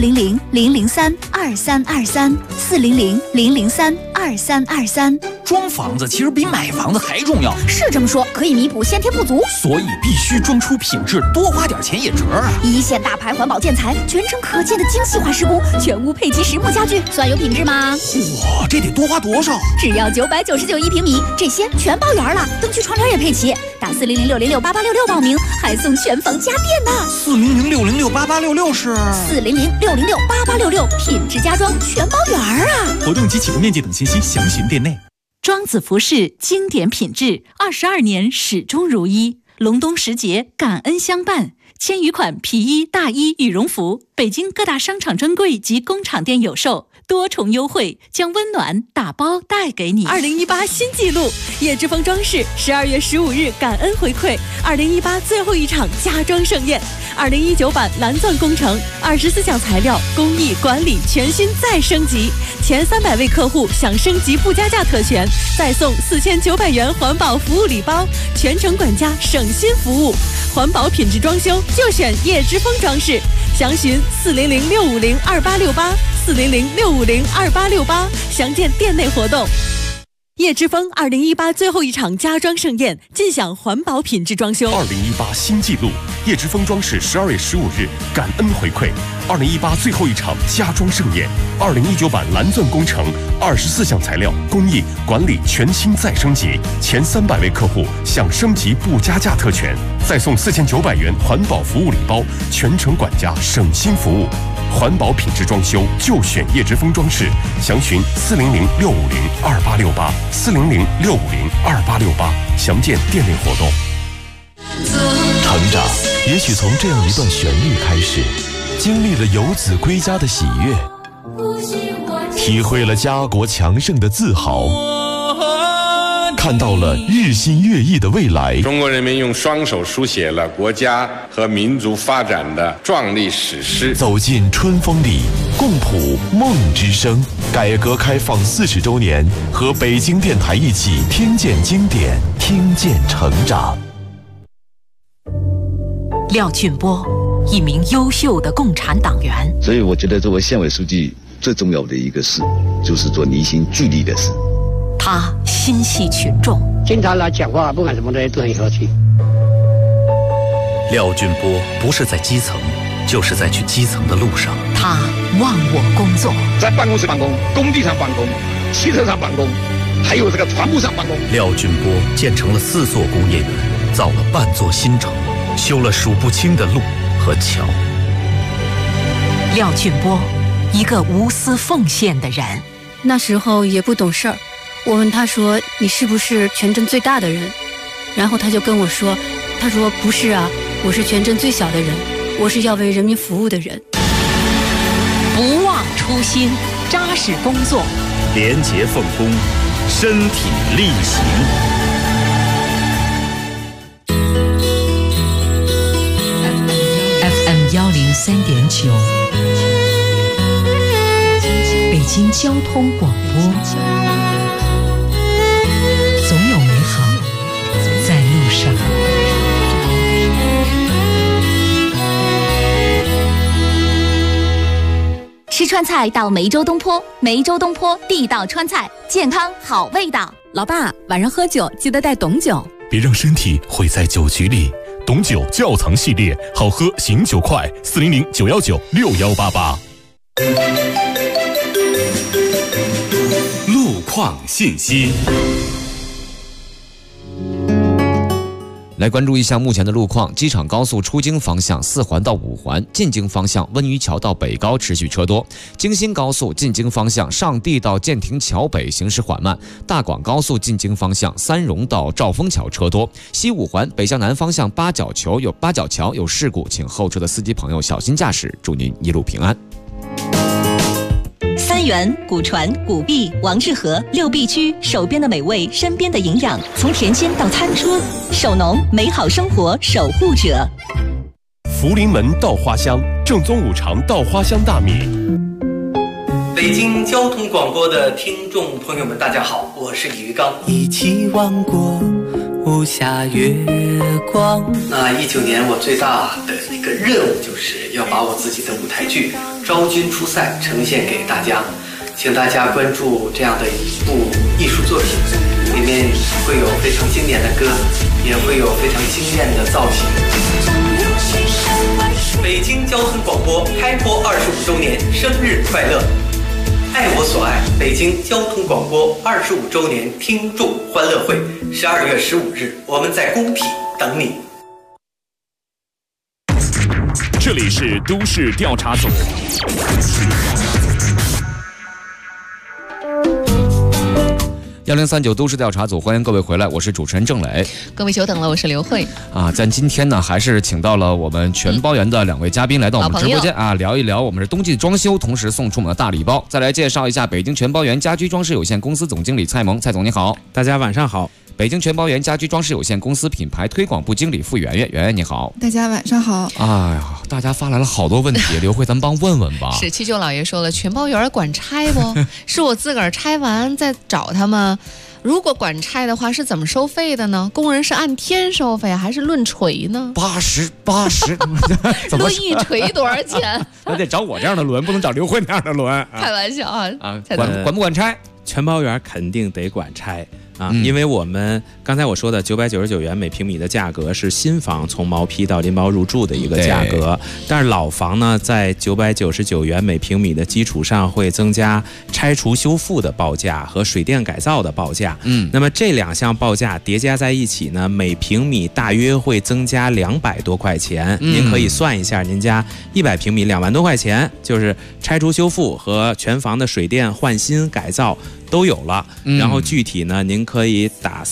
400-003-2323，400-003-2323。 装房子其实比买房子还重要， 是这么说，可以弥补先天不足， 所以必须装出品质，多花点钱也值啊！ 一线大牌环保建材，全程可见的精细化施工，全屋配齐实木家具，算有品质吗？ 哇，这得多花多少？ 只要999一平米，这些全包圆了，灯具窗帘也配齐。打400-606-8866报名，还送全房家电呢。 400-606-8866是 400-606-8866，品质家装全包圆啊！ 活动及起步面积等信息详询店内。 庄子服饰经典品质，22年始终如一。隆冬时节，感恩相伴，千余款皮衣、大衣、羽绒服，北京各大商场专柜及工厂店有售，多重优惠将温暖打包带给你。2018新纪录，叶之峰装饰12月15日感恩回馈，2018最后一场家装盛宴，2019版蓝钻工程24项材料工艺管理全新再升级，前300位客户享升级不加价特权，再送4900元环保服务礼包，全程管家省心服务，环保品质装修就选叶之峰装饰，详询400-650-2868，400-650-2868，详见店内活动。 叶之峰2018最后一场家装盛宴，尽享环保品质装修。 2018新纪录，叶之峰装饰12月15日感恩回馈。2018最后一场家装盛宴，2019版蓝钻工程24项材料工艺管理全新再升级，前300位客户享升级不加价特权，再送4900元环保服务礼包，全程管家省心服务。环保品质装修就选叶之峰装饰，详询400-650-2868，400-650-2868，详见店内活动。 成长也许从这样一段旋律开始，经历了游子归家的喜悦，体会了家国强盛的自豪，看到了日新月异的未来。 中国人民用双手书写了国家和民族发展的壮丽史诗。 走进春风里，共谱梦之声。改革开放40周年，和北京电台一起听见经典，听见成长。 廖俊波，一名优秀的共产党员。 所以我觉得作为县委书记最重要的一个事，就是做凝心聚力的事。 他心系群众， 经常来讲话，不管什么的都很和气。 廖俊波不是在基层，就是在去基层的路上。 他忘我工作， 在办公室办公，工地上办公，汽车上办公，还有这个船舶上办公。 廖俊波建成了4座工业园，造了半座新城，修了数不清的路和桥。 廖俊波，一个无私奉献的人。 那时候也不懂事儿，我问他说：“你是不是全镇最大的人？”然后他就跟我说：“他说不是啊，我是全镇最小的人，我是要为人民服务的人。” 不忘初心，扎实工作， 廉洁奉公，身体力行。 FM103.9，北京交通广播。总有美好在路上。 吃川菜到梅州东坡，梅州东坡地道川菜，健康好味道。 老爸，晚上喝酒记得带董酒， 别让身体毁在酒局里。董酒窖藏系列，好喝醒酒快，400-919-6188。 路况信息。 来关注一下目前的路况。机场高速出京方向4环到5环，进京方向温榆桥到北高持续车多；京新高速进京方向上地到建亭桥北行驶缓慢；大广高速进京方向三荣到兆丰桥车多；西5环北向南方向八角桥有事故，请后车的司机朋友小心驾驶，祝您一路平安。 三元、古传、古币、王致和6必居，手边的美味，身边的营养，从田间到餐桌，手农美好生活守护者。 福临门稻花香，正宗5常稻花香大米。 北京交通广播的听众朋友们，大家好，我是李玉刚。 一起望过无暇月光。 那19年我最大的一个任务就是要把我自己的舞台剧《昭君出塞》呈现给大家，请大家关注这样的一部艺术作品，里面会有非常经典的歌，也会有非常惊艳的造型。北京交通广播开播25周年，生日快乐！爱我所爱，北京交通广播25周年听众欢乐会，12月15日，我们在工体等你。 这里是都市调查组。 1039都市调查组，欢迎各位回来，我是主持人郑磊。 各位久等了，我是刘慧。 咱今天呢，还是请到了我们全包园的2位嘉宾来到我们直播间聊一聊我们是冬季装修，同时送出我们的大礼包。再来介绍一下北京全包园家居装饰有限公司总经理蔡萌，蔡总你好。 大家晚上好。 北京全包园家居装饰有限公司品牌推广部经理傅圆圆，圆圆你好。 大家晚上好。 哎呀，大家发来了好多问题，刘慧咱们帮问问吧。 是七舅老爷说了，全包园管拆不？是我自个儿拆完再找他们？如果管拆的话，是怎么收费的呢？工人是按天收费还是论锤呢 ？80， 论一锤多少钱？ 那得找我这样的轮，不能找刘慧那样的轮。 开玩笑啊！ 管不管拆？ 全包园肯定得管拆。因为我们刚才我说的999元每平米的价格是新房从毛坯到拎包入住的一个价格，但是老房呢，在999元每平米的基础上会增加拆除修复的报价和水电改造的报价。那么这2项报价叠加在一起呢，每平米大约会增加200多块钱。您可以算一下，您家100平米2万多块钱，就是拆除修复和全房的水电换新改造都有了。然后具体呢，您可以打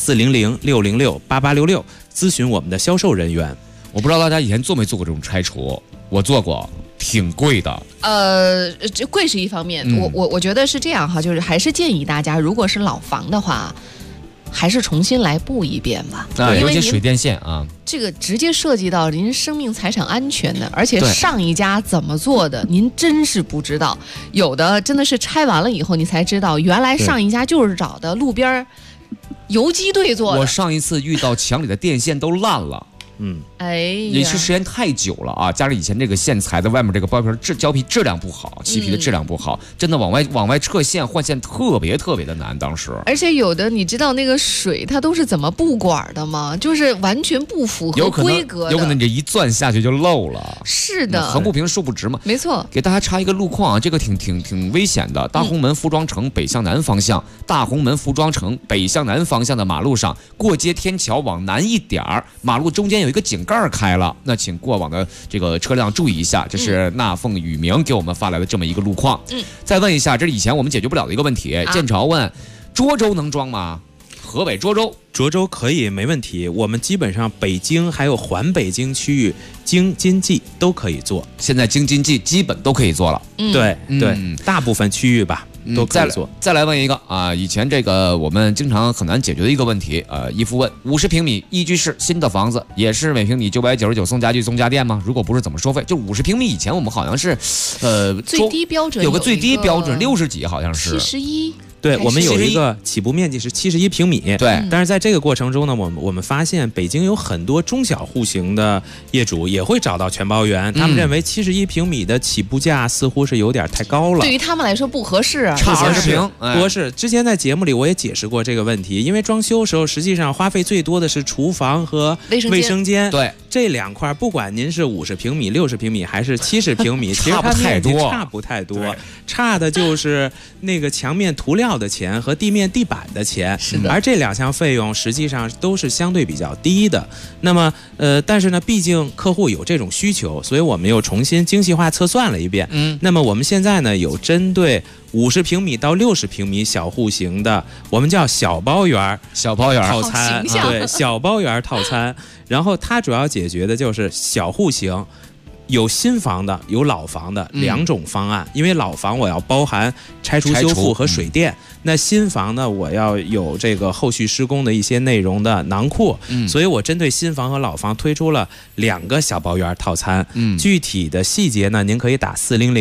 400-606-8866咨询我们的销售人员。 我不知道大家以前做没做过这种拆除，我做过，挺贵的。 这贵是一方面，我觉得是这样哈，就是还是建议大家，如果是老房的话，还是重新来布一遍吧。 尤其水电线啊， 这个直接涉及到您生命财产安全的，而且上一家怎么做的，您真是不知道。有的真的是拆完了以后，你才知道原来上一家就是找的路边游击队做的。 我上一次遇到墙里的电线都烂了。也是时间太久了啊！加上以前这个线材的外面这个包皮胶皮质量不好，漆皮的质量不好，真的往外撤线换线特别的难。当时，而且有的你知道那个水它都是怎么布管的吗？就是完全不符合规格的， 有可能你这一钻下去就漏了。 是的， 横不平竖不直嘛。 没错。 给大家插一个路况啊，这个挺危险的。大红门服装城北向南方向，大红门服装城北向南方向的马路上，过街天桥往南一点儿，马路中间有一个井盖开了，那请过往的这个车辆注意一下，这是那凤雨明给我们发来的这么一个路况。再问一下，这是以前我们解决不了的一个问题。建朝问，涿州能装吗？河北涿州可以，没问题。我们基本上北京还有环北京区域京津冀都可以做， 现在京津冀基本都可以做了。 对，大部分区域吧。都可以做。 再来问一个啊，以前这个我们经常很难解决的一个问题，一夫问50平米一居室新的房子也是每平米999送家具送家电吗？如果不是怎么收费？就50平米以前我们好像是最低标准有个最低标准60几，好像是 71。 对，我们有一个起步面积是71平米。 对， 但是在这个过程中呢，我们发现北京有很多中小户型的业主也会找到全包园，他们认为71平米的起步价似乎是有点太高了， 对于他们来说不合适啊， 差20平， 不合适。之前在节目里我也解释过这个问题，因为装修时候实际上花费最多的是厨房和卫生间， 对， 这2块不管您是50平米、60平米还是70平米，其实它面积差不太多，差的就是那个墙面涂料的钱和地面地板的钱， 是的。 而这2项费用实际上都是相对比较低的。那么但是呢，毕竟客户有这种需求，所以我们又重新精细化测算了一遍。那么我们现在呢有针对50平米到60平米小户型的，我们叫小包园套餐，对，小包园套餐。然后它主要解决的就是小户型。有新房的，有老房的2种方案。因为老房我要包含拆除修复和水电，那新房呢，我要有这个后续施工的一些内容的囊括。所以我针对新房和老房推出了2个小包园套餐。具体的细节呢，您可以打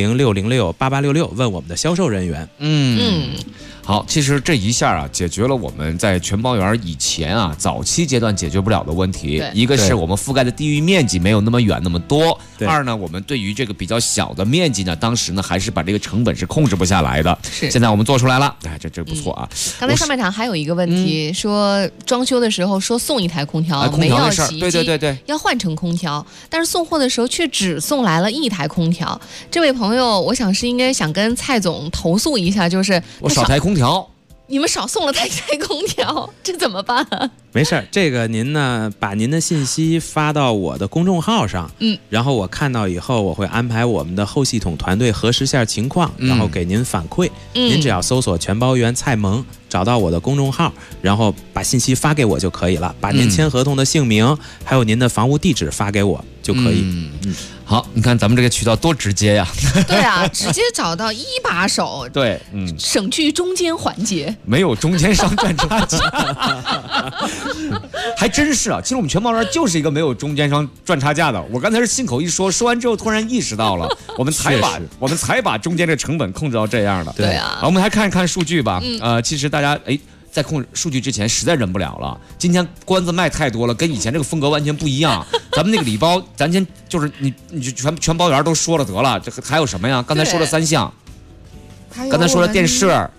400-606-8866问我们的销售人员。 好，其实这一下啊，解决了我们在全包园以前啊早期阶段解决不了的问题。一个是我们覆盖的地域面积没有那么远那么多，二呢，我们对于这个比较小的面积呢，当时呢还是把这个成本是控制不下来的。 是， 现在我们做出来了，哎，这不错啊。 刚才上半场还有一个问题，说装修的时候说送1台空调， 没要洗衣机，对， 要换成空调，但是送货的时候却只送来了1台空调。这位朋友，我想是应该想跟蔡总投诉一下，就是我少台空调。 你们少送了台空调，这怎么办啊？ 没事，这个您呢把您的信息发到我的公众号上，然后我看到以后，我会安排我们的后系统团队核实下情况，然后给您反馈。您只要搜索全包园蔡萌，找到我的公众号，然后把信息发给我就可以了，把您签合同的姓名还有您的房屋地址发给我就可以。 好，你看咱们这个渠道多直接呀！ 对啊，直接找到一把手， 对， 省去中间环节， 没有中间商赚差价，还真是啊！其实我们全包园就是一个没有中间商赚差价的。我刚才是信口一说，说完之后突然意识到了，我们才把中间这个成本控制到这样的。 对啊， 我们还看一看数据吧。其实大家在控制数据之前实在忍不了了，今天关子卖太多了，跟以前这个风格完全不一样。咱们那个礼包，咱先就是你全包园都说了得了，这还有什么呀？刚才说了3项，刚才说了电视，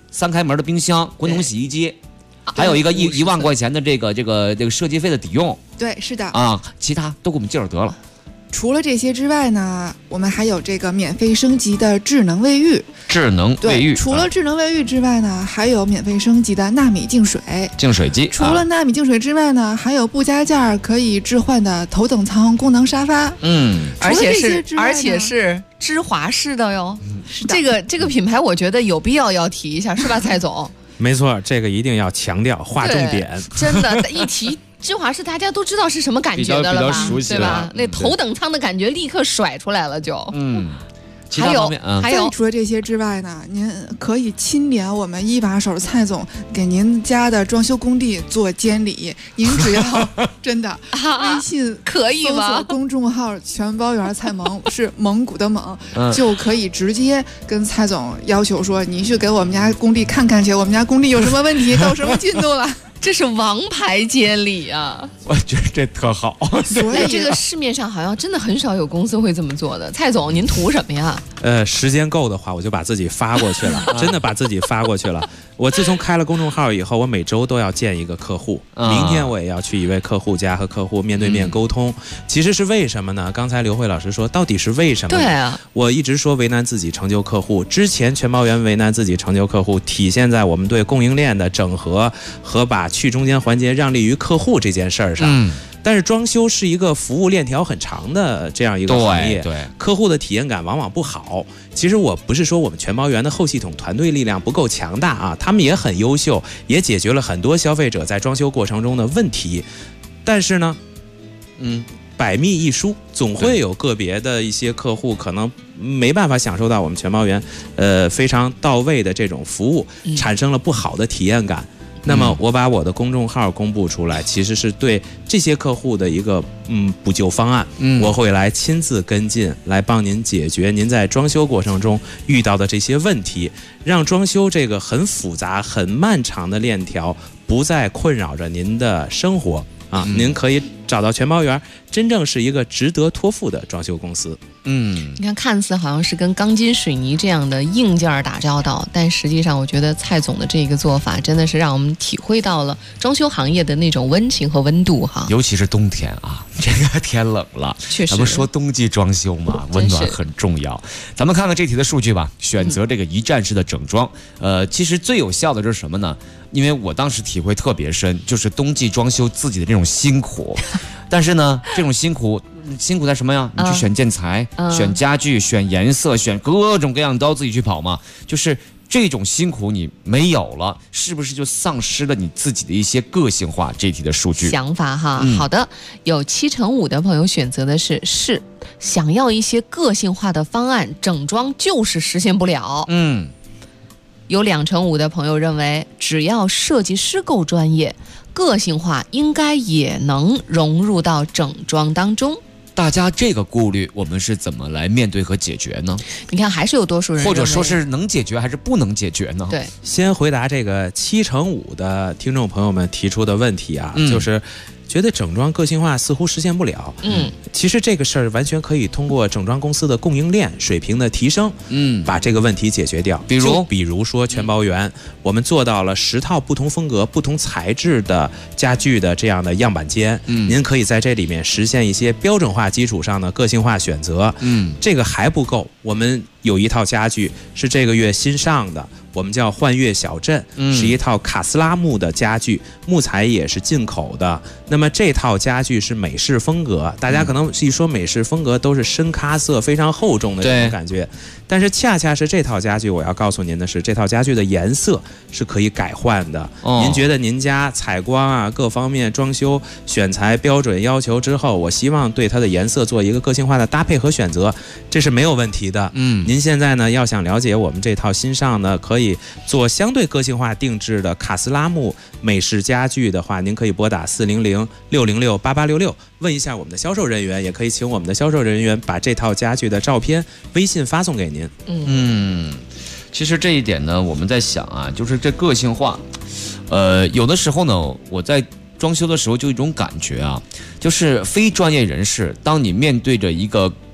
3开门的冰箱、滚筒洗衣机，还有一个1万块钱的这个设计费的抵用。 对，是的啊，其他都给我们介绍得了。 除了这些之外呢，我们还有这个免费升级的智能卫浴。 智能卫浴， 除了智能卫浴之外呢，还有免费升级的纳米净水净水机。 除了纳米净水之外呢，还有不加价可以置换的头等舱功能沙发。 而且是芝华士的哟。这个品牌，我觉得有必要提一下，是吧，蔡总？ 没错，这个一定要强调，划重点。 真的，一提芝华士，大家都知道是什么感觉的了吧？对吧？那头等舱的感觉立刻甩出来了，就还有除了这些之外呢，您可以亲连我们一把手蔡总给您家的装修工地做监理。您只要真的微信可以吗？ 搜索公众号全包园蔡萌，是蒙古的蒙，就可以直接跟蔡总要求说，你去给我们家工地看看去，我们家工地有什么问题，到什么进度了。 这是王牌监理啊！ 我觉得这特好。 所以这个市面上好像真的很少有公司会这么做的。蔡总，您图什么呀？ 时间够的话，我就把自己发过去了，真的把自己发过去了。我自从开了公众号以后，我每周都要见一个客户。明天我也要去一位客户家和客户面对面沟通。其实是为什么呢？刚才刘慧老师说，到底是为什么呢？ 对啊， 我一直说为难自己成就客户。之前全包园为难自己成就客户，体现在我们对供应链的整合和把去中间环节让利于客户这件事儿上。但是装修是一个服务链条很长的这样一个行业， 对客户的体验感往往不好。其实我不是说我们全包园的后系统团队力量不够强大啊，他们也很优秀，也解决了很多消费者在装修过程中的问题。但是呢，百密一疏，总会有个别的一些客户可能没办法享受到我们全包园非常到位的这种服务，产生了不好的体验感。那么我把我的公众号公布出来，其实是对这些客户的一个补救方案。我会来亲自跟进，来帮您解决您在装修过程中遇到的这些问题，让装修这个很复杂、很漫长的链条不再困扰着您的生活啊！您可以找到全包园，真正是一个值得托付的装修公司。 你看，看似好像是跟钢筋水泥这样的硬件打交道，但实际上我觉得蔡总的这个做法真的是让我们体会到了装修行业的那种温情和温度哈。 尤其是冬天啊，这个天冷了， 确实， 咱们说冬季装修嘛，温暖很重要。咱们看看这题的数据吧，选择这个一站式的整装，其实最有效的就是什么呢？因为我当时体会特别深，就是冬季装修自己的这种辛苦。但是呢，这种辛苦在什么呀？你去选建材、选家具、选颜色、选各种各样的都要自己去跑嘛。就是这种辛苦你没有了，是不是就丧失了你自己的一些个性化？这题的数据想法哈。好的，有75%的朋友选择的是想要一些个性化的方案，整装就是实现不了。有25%的朋友认为，只要设计师够专业，个性化应该也能融入到整装当中。 大家这个顾虑，我们是怎么来面对和解决呢？ 你看，还是有多数人， 或者说是能解决还是不能解决呢？ 对， 先回答这个75%的听众朋友们提出的问题啊，就是觉得整装个性化似乎实现不了。其实这个事儿完全可以通过整装公司的供应链水平的提升，把这个问题解决掉。比如说全包园，我们做到了10套不同风格、不同材质的家具的这样的样板间，您可以在这里面实现一些标准化基础上的个性化选择。这个还不够，我们有一套家具是这个月新上的，我们叫幻月小镇，是一套卡斯拉木的家具，木材也是进口的。那么这套家具是美式风格，大家可能一说美式风格都是深咖色非常厚重的这种感觉，但是恰恰是这套家具，我要告诉您的是，这套家具的颜色是可以改换的。您觉得您家采光啊各方面装修选材标准要求之后，我希望对它的颜色做一个个性化的搭配和选择，这是没有问题的。您现在呢要想了解我们这套新上的可以做相对个性化定制的卡斯拉木美式家具的话，您可以拨打400-606-8866问一下我们的销售人员，也可以请我们的销售人员把这套家具的照片微信发送给您。 其实这一点呢，我们在想啊，就是这个性化，有的时候呢，我在装修的时候就有一种感觉啊，就是非专业人士，当你面对着一个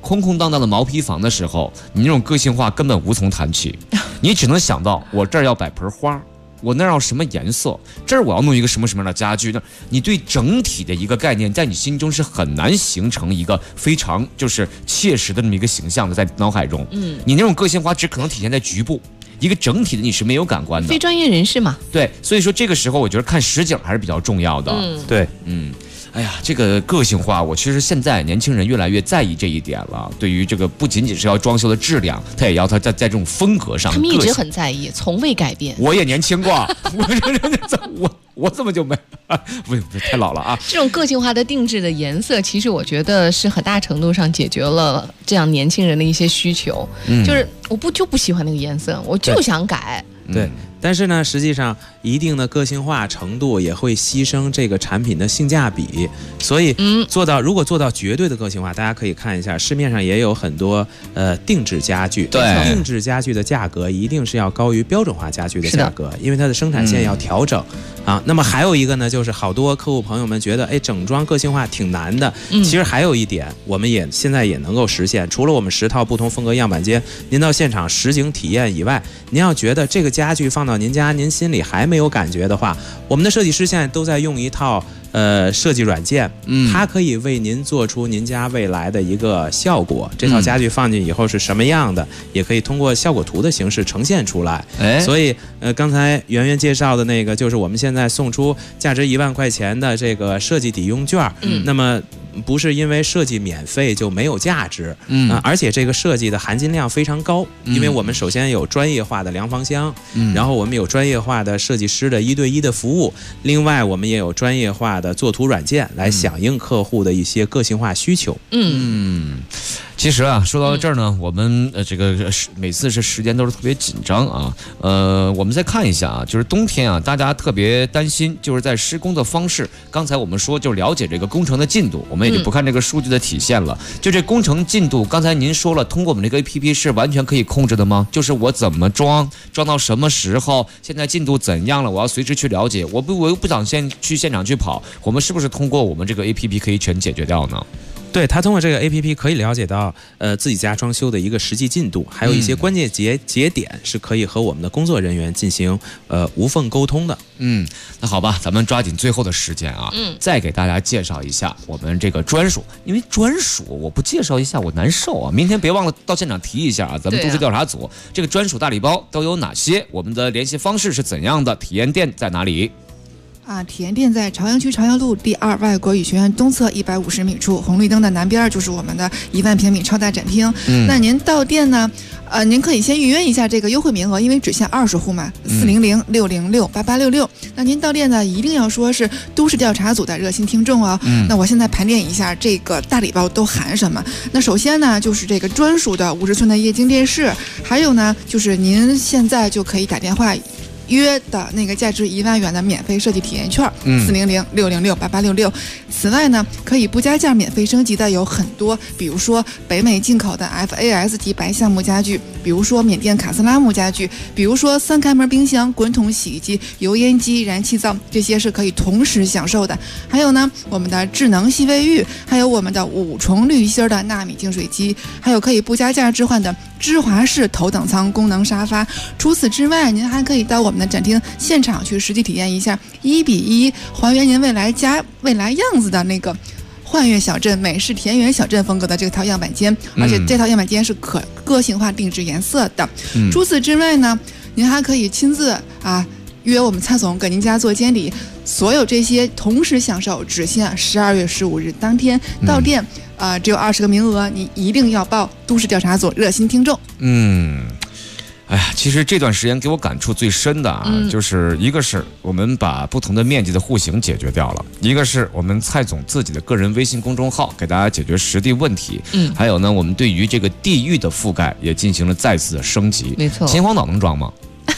空空荡荡的毛坯房的时候，你那种个性化根本无从谈起，你只能想到我这儿要摆盆花，我那儿要什么颜色，这儿我要弄一个什么什么样的家具。那你对整体的一个概念，在你心中是很难形成一个非常就是切实的那么一个形象的，在脑海中。你那种个性化只可能体现在局部。一个整体的你是没有感官的， 非专业人士嘛。 对，所以说这个时候我觉得看实景还是比较重要的。 对， 哎呀，这个个性化，我其实现在年轻人越来越在意这一点了。对于这个不仅仅是要装修的质量，他也要他在这种风格上， 他们一直很在意，从未改变。 我也年轻过，我怎么就没？不太老了啊！ 这种个性化的定制的颜色，其实我觉得是很大程度上解决了这样年轻人的一些需求。就是我不喜欢那个颜色，我就想改。 对。但是呢，实际上一定的个性化程度也会牺牲这个产品的性价比，所以如果做到绝对的个性化，大家可以看一下市面上也有很多定制家具， 对， 定制家具的价格一定是要高于标准化家具的价格，因为它的生产线要调整啊。那么还有一个呢，就是好多客户朋友们觉得，整装个性化挺难的。其实还有一点，我们现在也能够实现，除了我们10套不同风格样板间，您到现场实景体验以外，您要觉得这个家具放到您家，您心里还没有感觉的话，我们的设计师现在都在用一套设计软件，它可以为您做出您家未来的一个效果。这套家具放进以后是什么样的，也可以通过效果图的形式呈现出来。所以刚才圆圆介绍的那个，就是我们现在送出价值1万块钱的这个设计抵用券。那么不是因为设计免费就没有价值，而且这个设计的含金量非常高，因为我们首先有专业化的量房箱，然后我们有专业化的设计师的1对1的服务，另外我们也有专业化的作图软件来响应客户的一些个性化需求。 其实啊，说到这儿呢，我们这个每次是时间都是特别紧张啊。我们再看一下啊，就是冬天啊，大家特别担心，就是在施工的方式。刚才我们说就了解这个工程的进度，我们也就不看这个数据的体现了。就这工程进度，刚才您说了，通过我们这个 APP 是完全可以控制的吗？就是我怎么装到什么时候，现在进度怎样了，我要随时去了解。我又不想先去现场去跑，我们是不是通过我们这个 APP 可以全解决掉呢？ 对，他通过这个 APP 可以了解到自己家装修的一个实际进度，还有一些关键节点是可以和我们的工作人员进行无缝沟通的。 那好吧，咱们抓紧最后的时间啊，再给大家介绍一下我们这个专属，因为专属我不介绍一下我难受啊。明天别忘了到现场提一下啊，咱们都市调查组这个专属大礼包都有哪些？我们的联系方式是怎样的？体验店在哪里？ 体验店在朝阳区朝阳路第2外国语学院东侧150米处，红绿灯的南边就是我们的1万平米超大展厅。那您到店呢，您可以先预约一下这个优惠名额，因为只限20户嘛，400-606-8866。那您到店呢，一定要说是都市调查组的热心听众哦。那我现在盘点一下这个大礼包都含什么。那首先呢，就是这个专属的50寸的液晶电视，还有呢，就是您现在就可以打电话约的那个价值1万元的免费设计体验券，400-606-8866。此外呢，可以不加价免费升级的有很多，比如说北美进口的 FAS 级白橡木家具，比如说缅甸卡斯拉木家具，比如说3开门冰箱、滚筒洗衣机、油烟机、燃气灶，这些是可以同时享受的。还有呢，我们的智能洗卫浴，还有我们的5重滤芯的纳米净水机，还有可以不加价置换的芝华士头等舱功能沙发。除此之外，您还可以到我们的展厅现场去实际体验一下1:1还原您未来样子的那个幻乐小镇美式田园小镇风格的这套样板间，而且这套样板间是可个性化定制颜色的。除此之外呢，您还可以亲自约我们蔡总给您家做监理，所有这些同时享受，只限12月15日当天到店，只有20个名额，你一定要报都市调查组热心听众。 哎呀，其实这段时间给我感触最深的就是一个是我们把不同的面积的户型解决掉了，一个是我们蔡总自己的个人微信公众号给大家解决实地问题，还有呢，我们对于这个地域的覆盖也进行了再次的升级。 没错， 秦皇岛能装吗？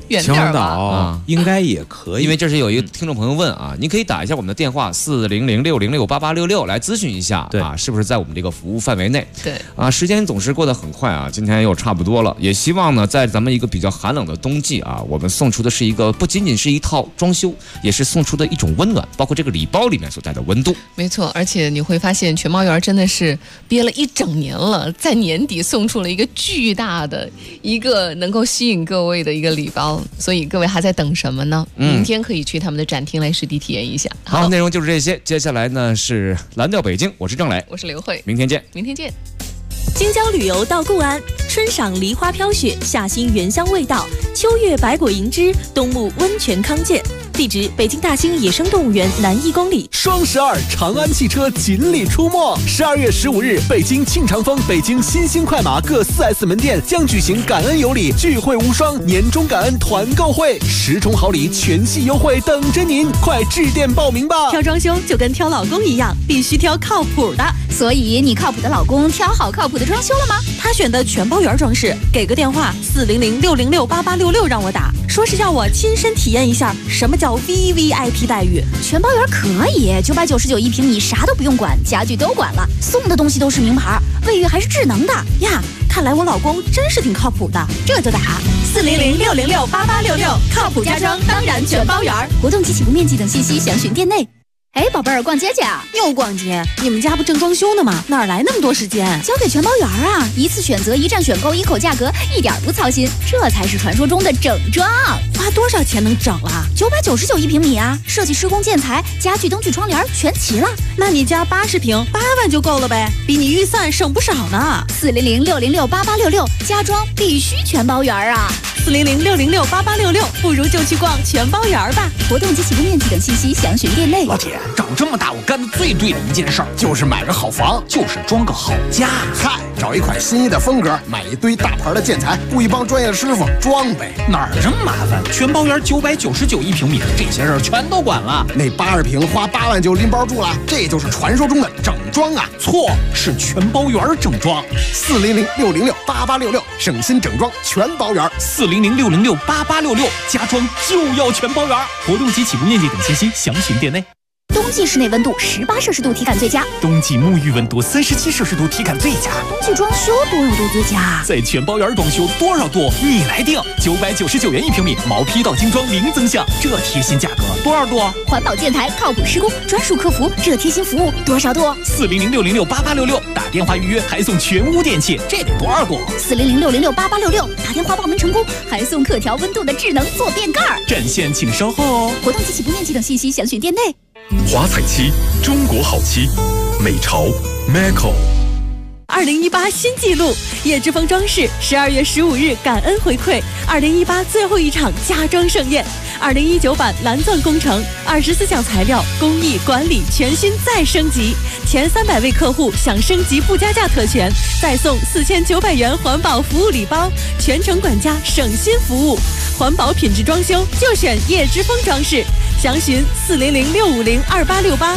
远点吧。 岛应该也可以， 因为这是有一个听众朋友问啊，您可以打一下我们的电话400-606-8866来咨询一下， 对啊，是不是在我们这个服务范围内？ 对啊，时间总是过得很快啊，今天又差不多了，也希望呢，在咱们一个比较寒冷的冬季啊，我们送出的是一个不仅仅是一套装修，也是送出的一种温暖，包括这个礼包里面所带的温度。 没错，而且你会发现全猫园真的是憋了一整年了，在年底送出了一个巨大的一个能够吸引各位的一个礼包，所以各位还在等什么呢？明天可以去他们的展厅来实地体验一下。 好，内容就是这些，接下来呢是蓝调北京，我是郑磊， 我是刘慧， 明天见， 明天见。 京郊旅游到固安，春赏梨花飘雪，夏欣原香味道，秋月百果银枝，冬沐温泉康健。地址：北京大兴野生动物园南1公里。 双12，长安汽车锦鲤出没。12月15日，北京庆长丰、北京新兴快马各4S 门店将举行感恩有礼聚会无双年终感恩团购会，10重好礼全系优惠等着您，快致电报名吧！ 挑装修就跟挑老公一样，必须挑靠谱的。 所以你靠谱的老公挑好靠谱的装修了吗？ 他选的全包圆装饰，给个电话400-606-8866让我打，说是要我亲身体验一下什么叫 VVIP 待遇。 全包圆可以，999一平米，啥都不用管，家具都管了，送的东西都是名牌，卫浴还是智能的呀。看来我老公真是挺靠谱的，这就打400-606-8866，靠谱家装当然全包圆。 活动及起步面积等信息详询店内。哎，宝贝儿，逛街去啊！ 又逛街？你们家不正装修呢吗？哪来那么多时间？ 交给全包圆啊！一次选择，一站选购，一口价格，一点不操心，这才是传说中的整装。 花多少钱能整了 ？999一平米啊！设计、施工、建材、家具、灯具、窗帘全齐了。 那你家80平，8万就够了呗，比你预算省不少呢。 400-606-8866，家装必须全包圆啊 ！400-606-8866，不如就去逛全包圆吧。 活动及起步面积等信息详询店内。 老铁，长这么大我干的最对的一件事儿，就是买个好房，就是装个好家。 嗨，找一款心仪的风格，买一堆大牌的建材，雇一帮专业师傅装呗。 哪儿这么麻烦？全包圆999一平米，这些事儿全都管了。 那80平花8万就拎包住了，这就是传说中的整装啊！ 错，是全包圆整装。 400-606-8866，省心整装全包圆。 400-606-8866，家装就要全包圆。活动及起步面积等信息详询店内。 冬季室内温度18摄氏度体感最佳， 冬季沐浴温度37摄氏度体感最佳， 冬季装修多少度最佳？ 在全包圆装修多少度你来定，999元一平米，毛坯到精装零增项，这贴心价格多少度？ 环保建材，靠谱施工，专属客服，这贴心服务多少度 ？400-606-8866，打电话预约还送全屋电器，这得多少度 ？400-606-8866，打电话报名成功还送可调温度的智能坐便盖。 占线请稍后哦。 活动及起步面积等信息详询店内。 华彩漆，中国好漆，美潮 Macro。 2018新纪录，叶之峰装饰12月15日感恩回馈2018最后一场家装盛宴，2019版蓝钻工程，24项材料工艺管理全新再升级，前300位客户享升级不加价特权，再送4900元环保服务礼包，全程管家省心服务，环保品质装修就选叶之峰装饰，详询400-650-2868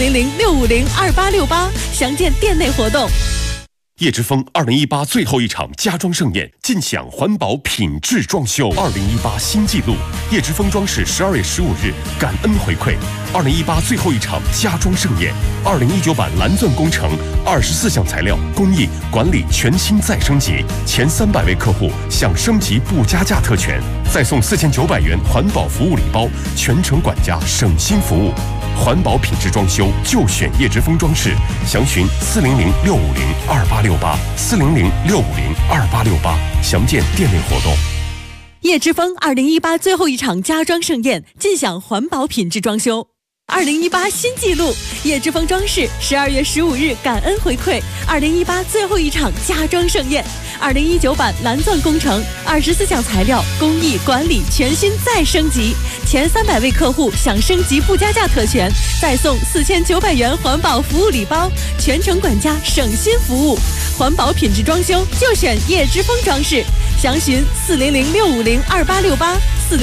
400-650-2868，详见店内活动。 叶之峰2018最后一场家装盛宴，尽享环保品质装修。2018新纪录，叶之峰装饰12月15日感恩回馈2018最后一场家装盛宴，2019版蓝钻工程，24项材料工艺管理全新再升级，前300位客户享升级不加价特权，再送4900元环保服务礼包，全程管家省心服务。环保品质装修就选叶之峰装饰，详询400-650-2868 400-650-2868，详见店内活动。 叶之峰2018最后一场家装盛宴，尽享环保品质装修。2018新纪录，叶之峰装饰12月15日感恩回馈2018最后一场家装盛宴，2019版蓝钻工程，24项材料工艺管理全新再升级，前300位客户享升级不加价特权，再送4900元环保服务礼包，全程管家省心服务，环保品质装修就选叶之峰装饰，详询400-650-2868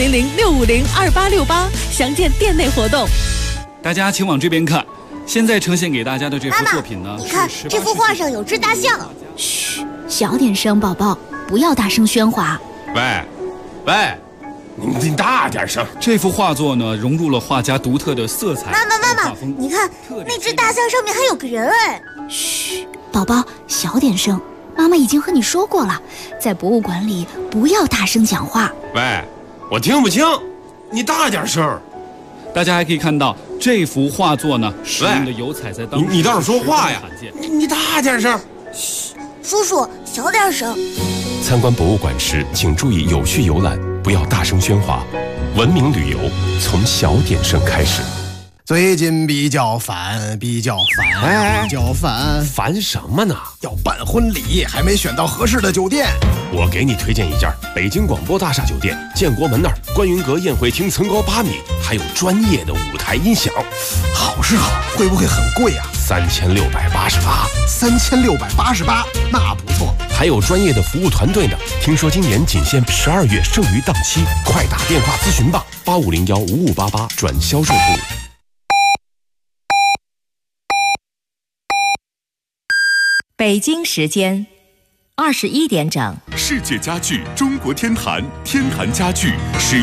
400-650-2868，详见店内活动。 大家请往这边看，现在呈现给大家的这幅作品呢， 你看这幅画上有只大象。嘘，小点声，宝宝，不要大声喧哗。 喂， 你大点声。 这幅画作呢，融入了画家独特的色彩。 妈妈，你看那只大象上面还有个人哎！嘘，宝宝，小点声。妈妈已经和你说过了，在博物馆里不要大声讲话。 喂，我听不清，你大点声。 大家还可以看到这幅画作呢，使用的油彩在当时你倒是说话呀！你大点声。 嘘，叔叔，小点声。 参观博物馆时，请注意有序游览，不要大声喧哗。文明旅游从小点声开始。 最近比较烦， 烦什么呢？ 要办婚礼，还没选到合适的酒店。 我给你推荐一家北京广播大厦酒店，建国门那儿观云阁宴会厅层高8米，还有专业的舞台音响。 好是好，会不会很贵啊 ？3688， 3688，那不错。 还有专业的服务团队呢。听说今年仅限12月剩余档期，快打电话咨询吧，85015588转销售部。 北京时间21点整。 世界家具中国天坛，天坛家具使用